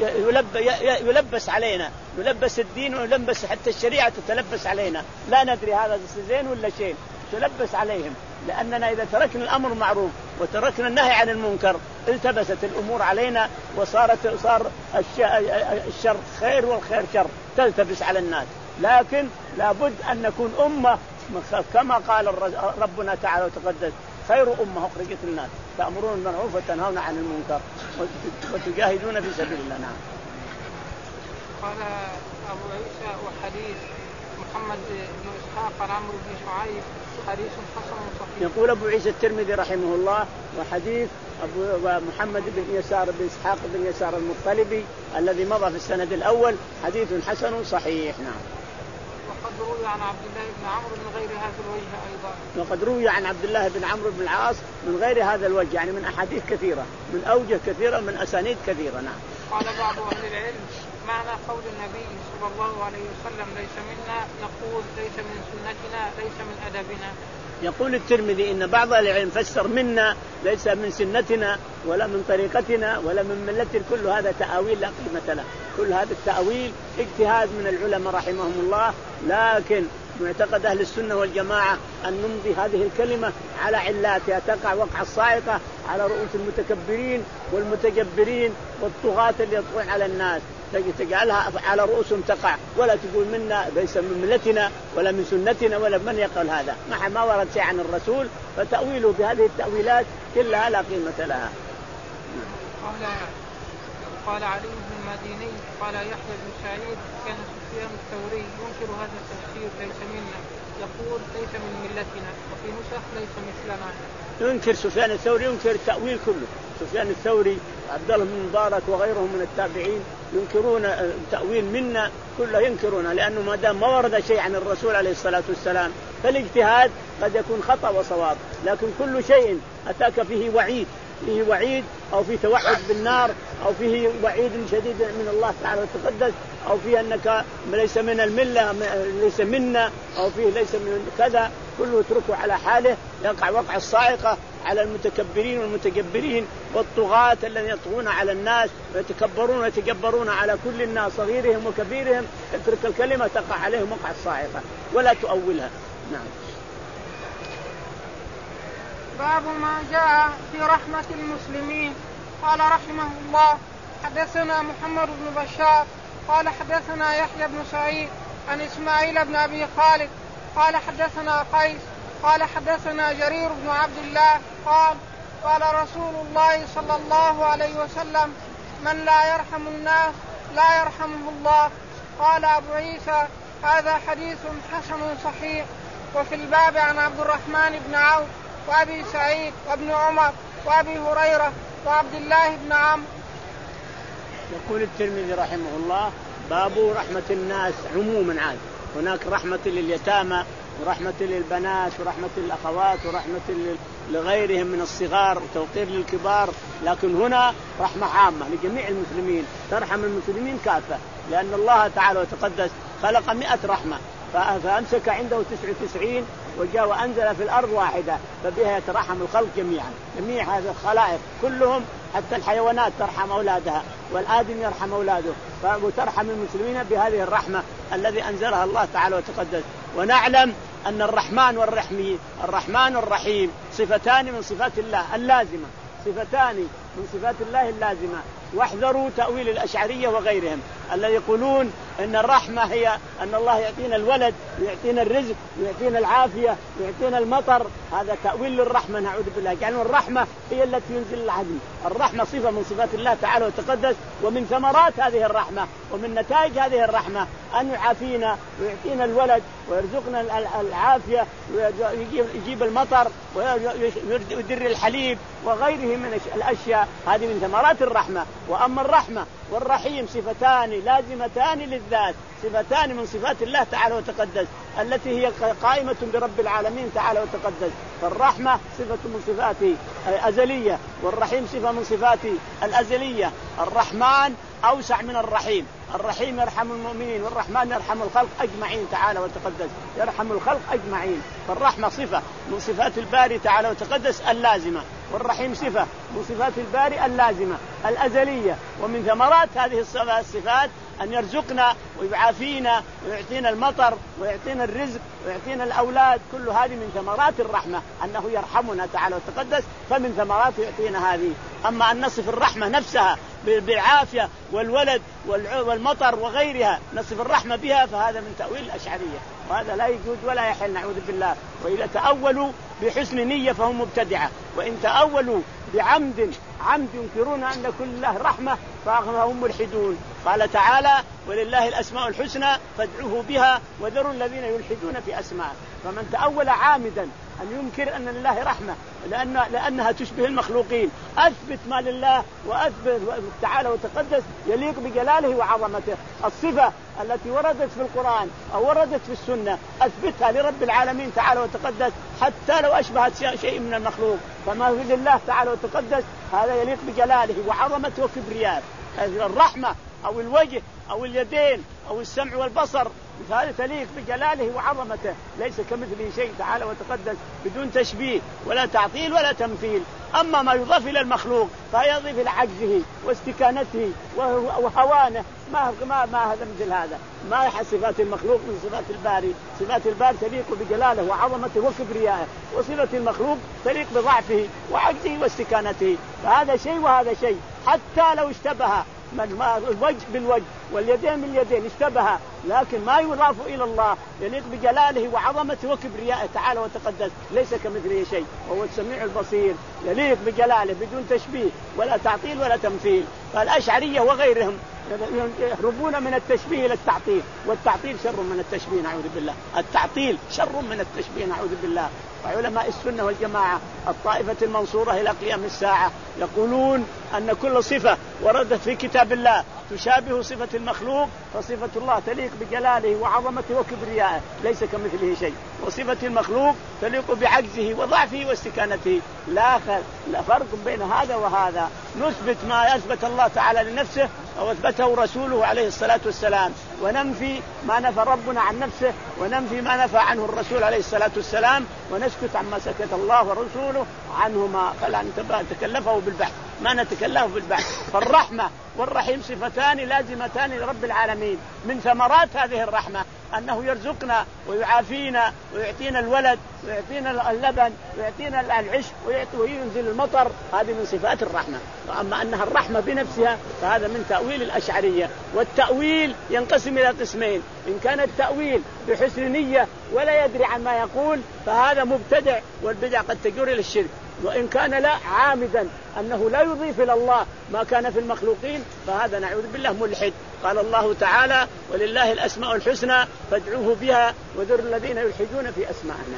يلبس علينا، يلبس الدين ويلبس حتى الشريعة تتلبس علينا، لا ندري هذا زين ولا شيء، تلبس عليهم. لأننا إذا تركنا الأمر بالمعروف وتركنا النهي عن المنكر التبست الأمور علينا وصارت صار الشر خير والخير شر، تلتبس على الناس. لكن لابد أن نكون أمة كما قال ربنا تعالى وتقدس: خير أمة أخرجت للناس تأمرون بالمعروف وتنهون عن المنكر وتجاهدون في سبيل الله. نعم. قال أبو عيسى: وحديث محمد بن إسحاق عن عمرو بن شعيب حديث حسن صحيح. يقول أبو عيسى الترمذي رحمه الله: وحديث أبو محمد بن يسار بن إسحاق بن يسار المطلبي الذي مضى في السند الأول حديث حسن صحيح. نعم. وقد روي عن عبد الله بن عمرو من غير هذا الوجه أيضا. وقد روي عن عبد الله بن عمرو بن العاص من غير هذا الوجه، يعني من أحاديث كثيرة، من أوجه كثيرة، من أسانيد كثيرة. نعم. قال بعض أهل العلم: معنى قول النبي صلى الله عليه وسلم ليس منا، نقول ليس من سنتنا، ليس من أدبنا. يقول الترمذي إن بعض العلم فسر منا ليس من سنتنا ولا من طريقتنا ولا من ملتنا. كل هذا تأويل لا قيمة له، كل هذا التأويل اجتهاد من العلماء رحمهم الله. لكن معتقد أهل السنة والجماعة أن نمضي هذه الكلمة على علاتها، تقع وقع الصاعقة على رؤوس المتكبرين والمتجبرين والطغاة اللي يطغون على الناس، تجعلها على رؤوسهم تقع، ولا تقول منا ليس من ملتنا ولا من سنتنا ولا من يقول هذا، مع ما ورد شيء عن الرسول. فتأويله بهذه التأويلات كلها لا قيمة لها. قال قال علي بن المديني قال يحيى بن سعيد: كان سفيان الثوري ينكر هذا التفسير ليس منا، يقول ليس من ملتنا، وفي نسخ ليس مثلنا. ينكر سفيان الثوري، ينكر التأويل كله. سفيان الثوري عبد الله بن مبارك وغيرهم من التابعين ينكرون التأويل منا كله، ينكرونه، لأنه ما دام ما ورد شيء عن الرسول عليه الصلاة والسلام فالاجتهاد قد يكون خطأ وصواب. لكن كل شيء أتاك فيه وعيد، فيه وعيد أو فيه توعد بالنار أو فيه وعيد شديد من الله تعالى وتقدس أو فيه أنك ليس من الملة ليس منا أو فيه ليس من كذا، كله اتركه على حاله. يقع وقع الصاعقة على المتكبرين والمتجبرين والطغاة الذين يطغون على الناس ويتكبرون ويتجبرون على كل الناس صغيرهم وكبيرهم. اترك الكلمة تقع عليهم وقع الصاعقة ولا تؤولها. نعم. باب ما جاء في رحمة المسلمين. قال رحمه الله: حدثنا محمد بن بشار قال حدثنا يحيى بن سعيد عن إسماعيل بن أبي خالد قال حدثنا قيس قال حدثنا جرير بن عبد الله قال قال رسول الله صلى الله عليه وسلم: من لا يرحم الناس لا يرحمه الله. قال أبو عيسى: هذا حديث حسن صحيح. وفي الباب عن عبد الرحمن بن عوف وأبي سعيد وابن عمر وأبي هريرة وعبد الله بن عمرو. يقول الترمذي رحمه الله: باب رحمة الناس عموما. عاد هناك رحمة لليتامى ورحمة للبنات ورحمة للأخوات ورحمة لغيرهم من الصغار وتوقير للكبار، لكن هنا رحمة عامة لجميع المسلمين، ترحم المسلمين كافة، لأن الله تعالى وتقدس خلق مئة رحمة فأمسك عنده تسعة وتسعين وجاء وأنزل في الأرض واحدة، فبها يترحم الخلق جميعا، جميع هذه الخلائق كلهم، حتى الحيوانات ترحم أولادها والآدم يرحم أولاده، فترحم المسلمين بهذه الرحمة الذي أنزلها الله تعالى وتقدس. ونعلم أن الرحمن والرحيم الرحمن والرحيم صفتان من صفات الله اللازمة، صفتان من صفات الله اللازمة. واحذروا تأويل الأشعرية وغيرهم الذي يقولون أن الرحمة هي أن الله يعطينا الولد ويعطينا الرزق ويعطينا العافية ويعطينا المطر. هذا تأويل للرحمة نعوذ بالله. يعني الرحمة هي التي ينزل العدل. الرحمة صفة من صفات الله تعالى وتقدس، ومن ثمرات هذه الرحمة ومن نتائج هذه الرحمة أن يعافينا ويعطينا الولد ويرزقنا العافية ويجيب المطر ويدر الحليب وغيره من الأشياء. هذه من ثمرات الرحمة. وأما الرحمة والرحيم صفتان لازمتان للذات، صفتان من صفات الله تعالى وتقدس التي هي قائمة برب العالمين تعالى وتقدس. فالرحمة صفة من صفاته الأزلية والرحيم صفة من صفاته الأزلية. الرحمن أوسع من الرحيم. الرحيم يرحم المؤمنين والرحمن يرحم الخلق أجمعين تعالى وتقدس، يرحم الخلق أجمعين. فالرحمة صفة من صفات الباري تعالى وتقدس اللازمة، والرحيم صفة من صفات الباري اللازمة الأزلية. ومن ثمرات هذه الصفات أن يرزقنا ويعافينا ويعطينا المطر ويعطينا الرزق ويعطينا الأولاد. كل هذه من ثمرات الرحمة أنه يرحمنا تعالى وتقدس، فمن ثمرات يعطينا هذه. أما أن نصف الرحمة نفسها بالعافية والولد والمطر وغيرها نصف الرحمة بها فهذا من تأويل الأشعرية، وهذا لا يجوز ولا يحل نعوذ بالله. وإذا تأولوا بحسن نية فهم مبتدعة، وإن تأولوا بعمد عمد ينكرون أن كل الله رحمة فهم ملحدون. قال تعالى ولله الأسماء الحسنى فادعوه بها وذروا الذين يلحدون في أسماء. فمن تأول عامدا أن ينكر أن لله رحمة لأن لأنها تشبه المخلوقين أثبت ما لله وأثبت تعالى وتقدس يليق بجلاله وعظمته. الصفة التي وردت في القرآن أو وردت في السنة أثبتها لرب العالمين تعالى وتقدس حتى لو أشبهت شيء من المخلوق. فما هو لله تعالى وتقدس هذا يليق بجلاله وعظمته وكبريائه. الرحمة أو الوجه أو اليدين أو السمع والبصر هذا تليق بجلاله وعظمته، ليس كمثله شيء تعالى وتقدس بدون تشبيه ولا تعطيل ولا تمثيل. أما ما يضاف إلى المخلوق فيضيف إلى عجزه واستكانته وهوانه ما ما ما هذا مثل هذا. ما يحس صفات المخلوق من صفات الباري. صفات الباري تليق بجلاله وعظمته وكبريائه، وصفة المخلوق تليق بضعفه وعجزه واستكانته. فهذا شيء وهذا شيء، حتى لو اشتبه الوجه بالوجه واليدين باليدين اشتبه، لكن ما يضاف إلى الله يليق بجلاله وعظمته وكبريائه تعالى وتقدس، ليس كمثله شيء وهو السميع البصير، يليق بجلاله بدون تشبيه ولا تعطيل ولا تمثيل. فالأشعرية وغيرهم يهربون من التشبيه إلى التعطيل، والتعطيل شر من التشبيه نعوذ بالله. التعطيل شر من التشبيه نعوذ بالله. وعلماء السنة والجماعة الطائفة المنصورة إلى قيام الساعة يقولون أن كل صفة وردت في كتاب الله تشابه صفة المخلوق فصفة الله تليق بجلاله وعظمته وكبريائه ليس كمثله شيء، وصفة المخلوق تليق بعجزه وضعفه واستكانته. لا لا فرق بين هذا وهذا. نثبت ما أثبت الله تعالى لنفسه أو أثبته رسوله عليه الصلاة والسلام، وننفي ما نفى ربنا عن نفسه وننفي ما نفى عنه الرسول عليه الصلاة والسلام، ونسكت عما سكت الله ورسوله عنهما فلا نتكلفه بالبحث ما نتكلفه بالبحث. فالرحمة والرحيم صفتان لازمتان لرب العالمين. من ثمرات هذه الرحمة أنه يرزقنا ويعافينا ويعطينا الولد ويعطينا اللبن ويعطينا العشق وينزل المطر. هذه من صفات الرحمة. وأما أنها الرحمة بنفسها فهذا من تأويل الأشعرية. والتأويل ينقسم إلى قسمين: إن كان التأويل بحسن نية ولا يدري عن ما يقول فهذا مبتدع والبدع قد تجر إلى الشرك، وإن كان لا عامدا أنه لا يضيف إلى الله ما كان في المخلوقين فهذا نعوذ بالله ملحد. قال الله تعالى ولله الأسماء الحسنى فادعوه بها وذروا الذين يلحدون في أسمائنا.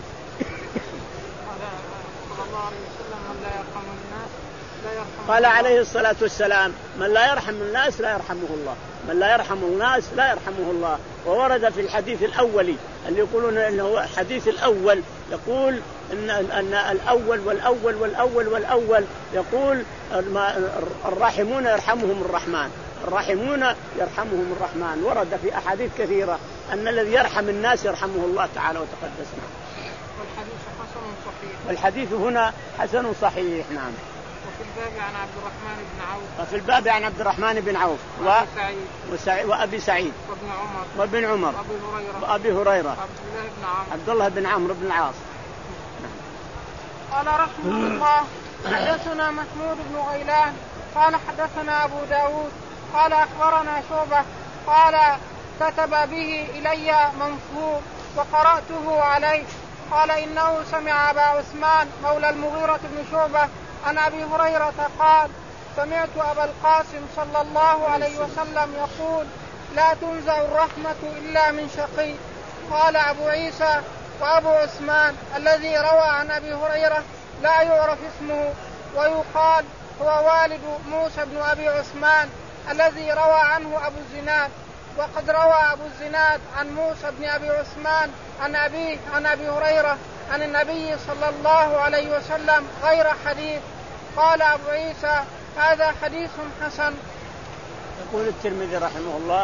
قال عليه الصلاة والسلام من لا يرحم الناس لا يرحمه الله، من لا يرحم الناس لا يرحمه الله. وورد في الحديث الأولي اللي يقولون إنه هو الحديث الأول يقول إن, أن الأول والأول والأول والأول يقول الراحمون يرحمهم الرحمن، الراحمون يرحمهم الرحمن. ورد في أحاديث كثيرة أن الذي يرحم الناس يرحمه الله تعالى وتقدس. والحديث حسن صحيح. والحديث هنا حسن صحيح. نعم. وفي الباب عن عبد الرحمن بن عوف. وفي الباب عن عبد الرحمن بن عوف و... وسعيد وأبي سعيد وابن عمر وابن عمر وأبي وأبي هريرة هريرة عبد الله بن عمرو عبد الله بن عمرو بن العاص. قال رحمه الله حدثنا محمود بن غيلان قال حدثنا أبو داود قال أخبرنا شعبة قال كتب به إلي منصور وقرأته عليه قال إنه سمع أبا عثمان مولى المغيرة بن شعبة عن أبي هريرة قال سمعت أبا القاسم صلى الله عليه وسلم يقول لا تنزع الرحمة إلا من شقي. قال أبو عيسى وأبو عثمان الذي روى عن أبي هريرة لا يعرف اسمه ويقال هو والد موسى بن أبي عثمان الذي روى عنه أبو الزناد وقد روى أبو الزناد عن موسى بن أبي عثمان عن أبيه عن أبي هريرة عن النبي صلى الله عليه وسلم غير حديث. قال أبو عيسى هذا حديث حسن. يقول الترمذي رحمه الله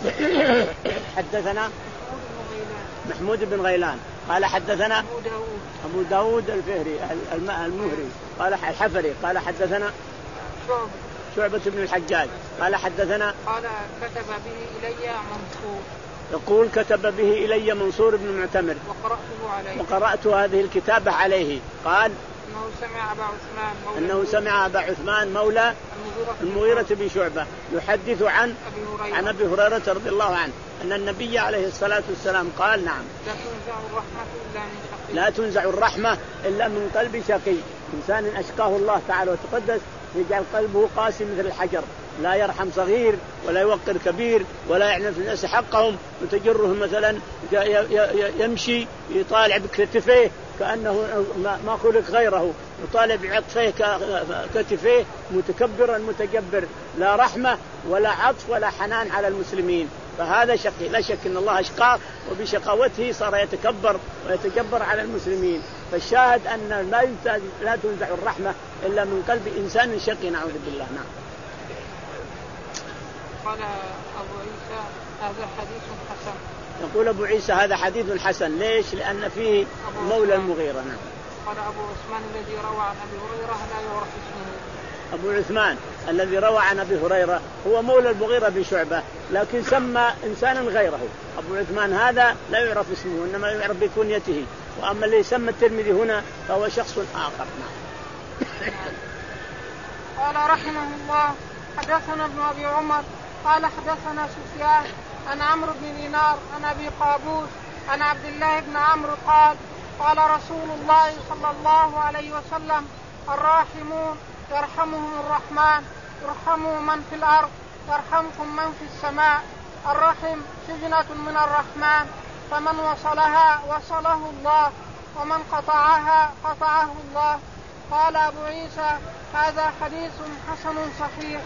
حدثنا محمود بن غيلان قال حدثنا أبو داود, أبو داود الفهري المهري قال الحفري قال حدثنا شعبة, شعبة بن الحجاج قال حدثنا قال كتب به إلي منصور يقول كتب به إلي منصور بن معتمر وقرأته عليه وقرأت هذه الكتابة عليه. قال أنه سمع أبا عثمان مولى, أنه سمع أبا عثمان مولى المغيرة بن شعبة يحدث عن أبي عن أبي هريرة رضي الله عنه أن النبي عليه الصلاة والسلام قال نعم لا تنزع الرحمة إلا من شقي لا تنزع الرحمة إلا من قلب شقي. إنسان أشقاه الله تعالى وتقدس يجعل قلبه قاسي مثل الحجر لا يرحم صغير ولا يوقر كبير ولا يعنف الناس حقهم وتجرهم مثلا يمشي يطالع بكتفيه كأنه ما خلق غيره يطالع بعطفيه كتفيه متكبرا متجبر لا رحمة ولا عطف ولا حنان على المسلمين. فهذا شقي لا شك أن الله أشقاه وبشقاوته صار يتكبر ويتجبر على المسلمين. فالشاهد أن لا تنزع الرحمة إلا من قلب إنسان شقي نعوذ بالله. نعم. قال أبو عيسى هذا حديث حسن. يقول أبو عيسى هذا حديث حسن. ليش؟ لأن فيه مولى المغيرة. نعم. قال أبو عثمان الذي روى عن أبي هريرة لا يعرف اسمه. أبو عثمان الذي روى عن أبي هريرة هو مولى المغيرة بشعبة لكن سمى إنسانا غيره. أبو عثمان هذا لا يعرف اسمه إنما يعرف بكنيته. وأما اللي يسمى الترمذي هنا فهو شخص آخر. نعم. قال رحمه الله حدثنا ابن أبي عمر قال حدثنا سفيان عن عمرو بن دينار عن أبي قابوس عن عبد الله بن عمرو قال قال رسول الله صلى الله عليه وسلم الراحمون يرحمهم الرحمن يرحموا من في الأرض يرحمكم من في السماء. الرحم سجنة من الرحمن فمن وصلها وصله الله ومن قطعها قطعه الله. قال أبو عيسى هذا حديث حسن صحيح.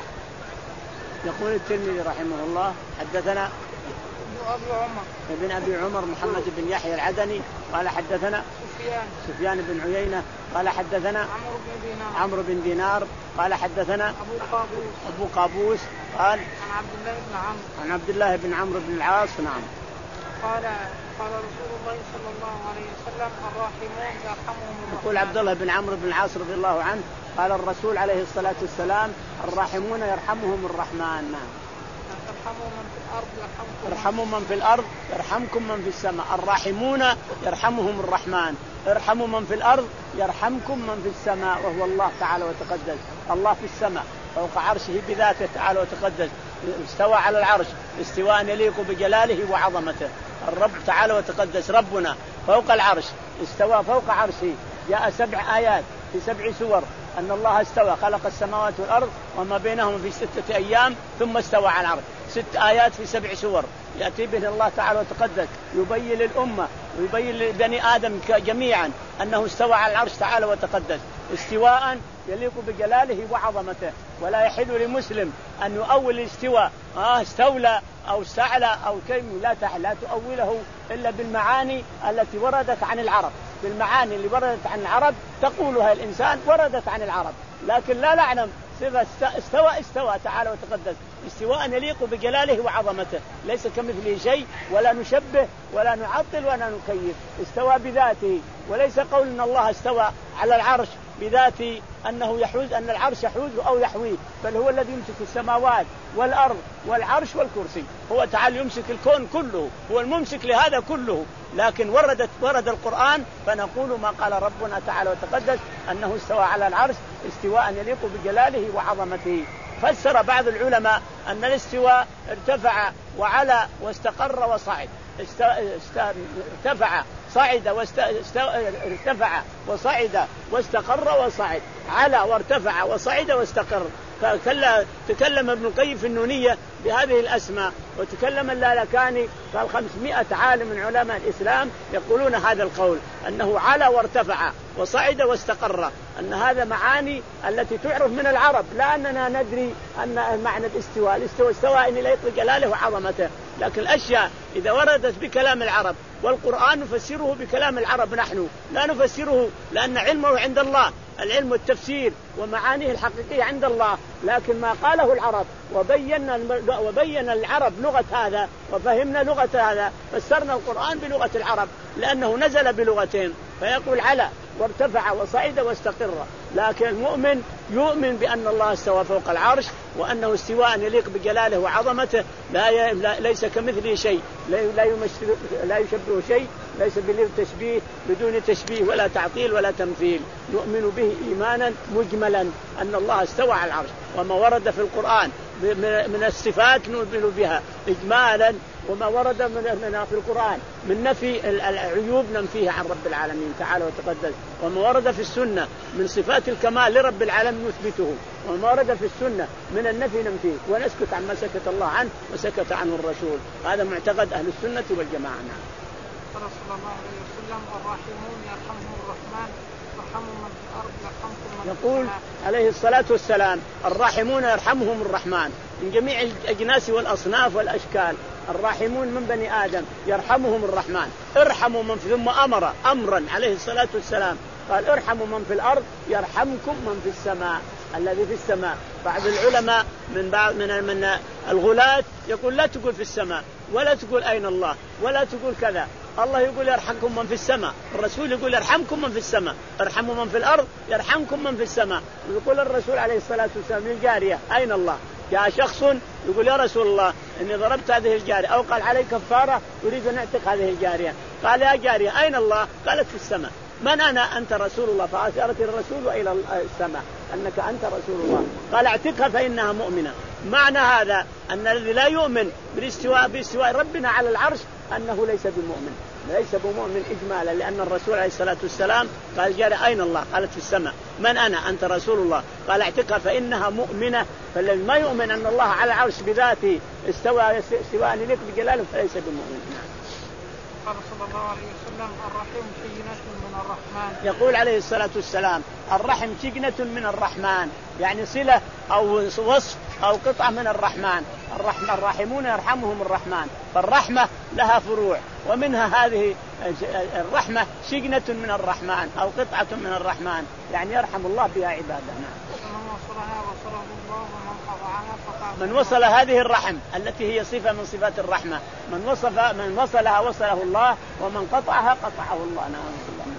يقول الترمذي رحمه الله حدثنا أبي عمر ابن أبي عمر محمد بن يحيى العدني قال حدثنا سفيان سفيان بن عيينة قال حدثنا عمرو بن دينار عمرو بن دينار قال حدثنا أبو قابوس أبو قابوس قال عن عبد الله بن عمرو عن عبد الله بن عمرو بن العاص. نعم. قال قال رسول الله صلى الله عليه وسلم الراحمون يرحمهم الرحمن. يقول عبد الله بن عمرو بن العاص رضي الله عنه قال الرسول عليه الصلاة والسلام الراحمون يرحمهم الرحمن. نعم. ارحموا من في الأرض يرحمكم ارحموا من في الأرض يرحمكم من في السماء. الراحمون يرحمهم الرحمن. ارحموا من في الأرض يرحمكم من في السماء وهو الله تعالى وتقدس. الله في السماء فوق عرشه بذاته تعالى وتقدس استوى على العرش استواء يليق بجلاله وعظمته. الرب تعالى وتقدس ربنا فوق العرش استوى فوق عرشه. جاء سبع آيات في سبع سور أن الله استوى خلق السماوات والأرض وما بينهما في ستة أيام ثم استوى على العرش. ست آيات في سبع سور يأتي به الله تعالى وتقدس يبين للأمة ويبين لبني آدم جميعا أنه استوى على العرش تعالى وتقدس استواء يليق بجلاله وعظمته. ولا يحل لمسلم أن يؤول الاستواء آه استولى أو استعلى أو كيم لا لا تؤوله إلا بالمعاني التي وردت عن العرب. بالمعاني اللي وردت عن العرب تقولها الإنسان وردت عن العرب لكن لا نعلم صفة استوى استوى تعالى وتقدس استواء يليق بجلاله وعظمته ليس كمثله شيء ولا نشبه ولا نعطل ولا نكيف. استوى بذاته وليس قول إن الله استوى على العرش بذاته أنه يحوز، أن العرش يحوزه أو يحويه، بل هو الذي يمسك السماوات والأرض والعرش والكرسي، هو تعالى يمسك الكون كله، هو الممسك لهذا كله. لكن وردت ورد القرآن فنقول ما قال ربنا تعالى وتقدس أنه استوى على العرش استواء يليق بجلاله وعظمته. فسر بعض العلماء أن الاستواء ارتفع وعلى واستقر وصعد، است... است... ارتفع صعد واست... است... ارتفع وصعد واستقر وصعد، على وارتفع وصعد واستقر. فتكلم ابن القيم في النونية بهذه الأسماء، وتكلم اللالكاني، قال خمسمائة عالم من علماء الإسلام يقولون هذا القول، أنه على وارتفع وصعد واستقر، أن هذا معاني التي تعرف من العرب، لا أننا ندري أن معنى الاستواء، الاستواء استواء إن لا يطلق جلاله وعظمته، لكن الأشياء إذا وردت بكلام العرب، والقرآن نفسره بكلام العرب، نحن لا نفسره لأن علمه عند الله، العلم والتفسير ومعانيه الحقيقية عند الله، لكن ما قاله العرب وبينا وبين العرب لغة هذا وفهمنا لغة هذا، فسرنا القرآن بلغة العرب لأنه نزل بلغتين، فيقول على وارتفع وصعد واستقر. لكن المؤمن يؤمن بأن الله استوى فوق العرش، وأنه استواء يليق بجلاله وعظمته، لا ي... ليس كمثله شيء، لا يمثل لا يشبه شيء، ليس بالتشبيه بدون تشبيه ولا تعطيل ولا تمثيل. نؤمن به إيمانا مجملا أن الله استوى على العرش، وما ورد في القرآن من الصفات نؤمن بها إجمالا، وما ورد من في القرآن من نفي العيوب ننفيها عن رب العالمين تعالى وتقدس، وما ورد في السنة من صفات الكمال لرب العالمين نثبته، وما ورد في السنة من النفي ننفيه، ونسكت عما سكت الله عنه وسكت عنه الرسول. هذا معتقد أهل السنة والجماعة. قال صلى الله عليه وسلم الراحمون يرحمهم الرحمن يرحموا من في الأرض يرحمكم من يقول عليه الصلاة والسلام الراحمون يرحمهم الرحمن من جميع الأجناس والأصناف والأشكال. الراحمون من بني آدم يرحمهم الرحمن، ارحموا من في، ثم أمر أمرا عليه الصلاة والسلام قال ارحموا من في الأرض يرحمكم من في السماء، الذي في السماء. بعض العلماء من بعض من من الغلاة يقول لا تقول في السماء، ولا تقول أين الله، ولا تقول كذا، الله يقول يرحمكم من في السماء، الرسول يقول يرحمكم من في السماء، ارحموا من في الأرض يرحمكم من في السماء. ويقول الرسول عليه الصلاة والسلام للجارية أين الله؟ جاء شخص يقول يا رسول الله إني ضربت هذه الجارية أو قال علي كفارة أريد أن أعتق هذه الجارية، قال يا جارية أين الله؟ قالت في السماء. من أنا؟ أنت رسول الله. فأشارت الرسول إلى السماء أنك أنت رسول الله. قال اعتقها فإنها مؤمنة. معنى هذا أن الذي لا يؤمن بالاستواء باستواء ربنا على العرش أنه ليس بمؤمن، ليس بمؤمن إجمالا، لأن الرسول عليه الصلاة والسلام قال جارية أين الله؟ قالت في السماء. من أنا؟ أنت رسول الله. قال اعتقها فإنها مؤمنة. فالذي ما يؤمن أن الله على العرش بذاته استوى استواء يليق بجلاله فليس بمؤمن. قال صلى الله عليه وسلم الرحم شجنة من الرحمن. يقول عليه الصلاة والسلام الرحم شجنة من الرحمن، يعني صلة أو وصف أو قطعة من الرحمن. الرحمة الراحمون يرحمهم الرحمن، فالرحمة لها فروع، ومنها هذه الرحمة شجنة من الرحمن أو قطعة من الرحمن، يعني يرحم الله بها عباده. من وصل هذه الرحم التي هي صفة من صفات الرحمة، من وصف من وصلها وصله الله، ومن قطعها قطعه الله. نعم.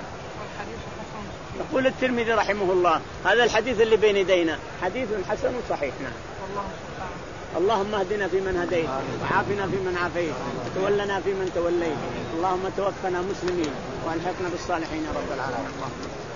يقول الترمذي رحمه الله هذا الحديث اللي بين يدينا حديث حسن صحيح. نعم. اللهم اهدنا فيمن هديت، وعافنا فيمن عافيت، وتولنا فيمن توليت، اللهم توفنا مسلمين وألحقنا بالصالحين يا رب العالمين.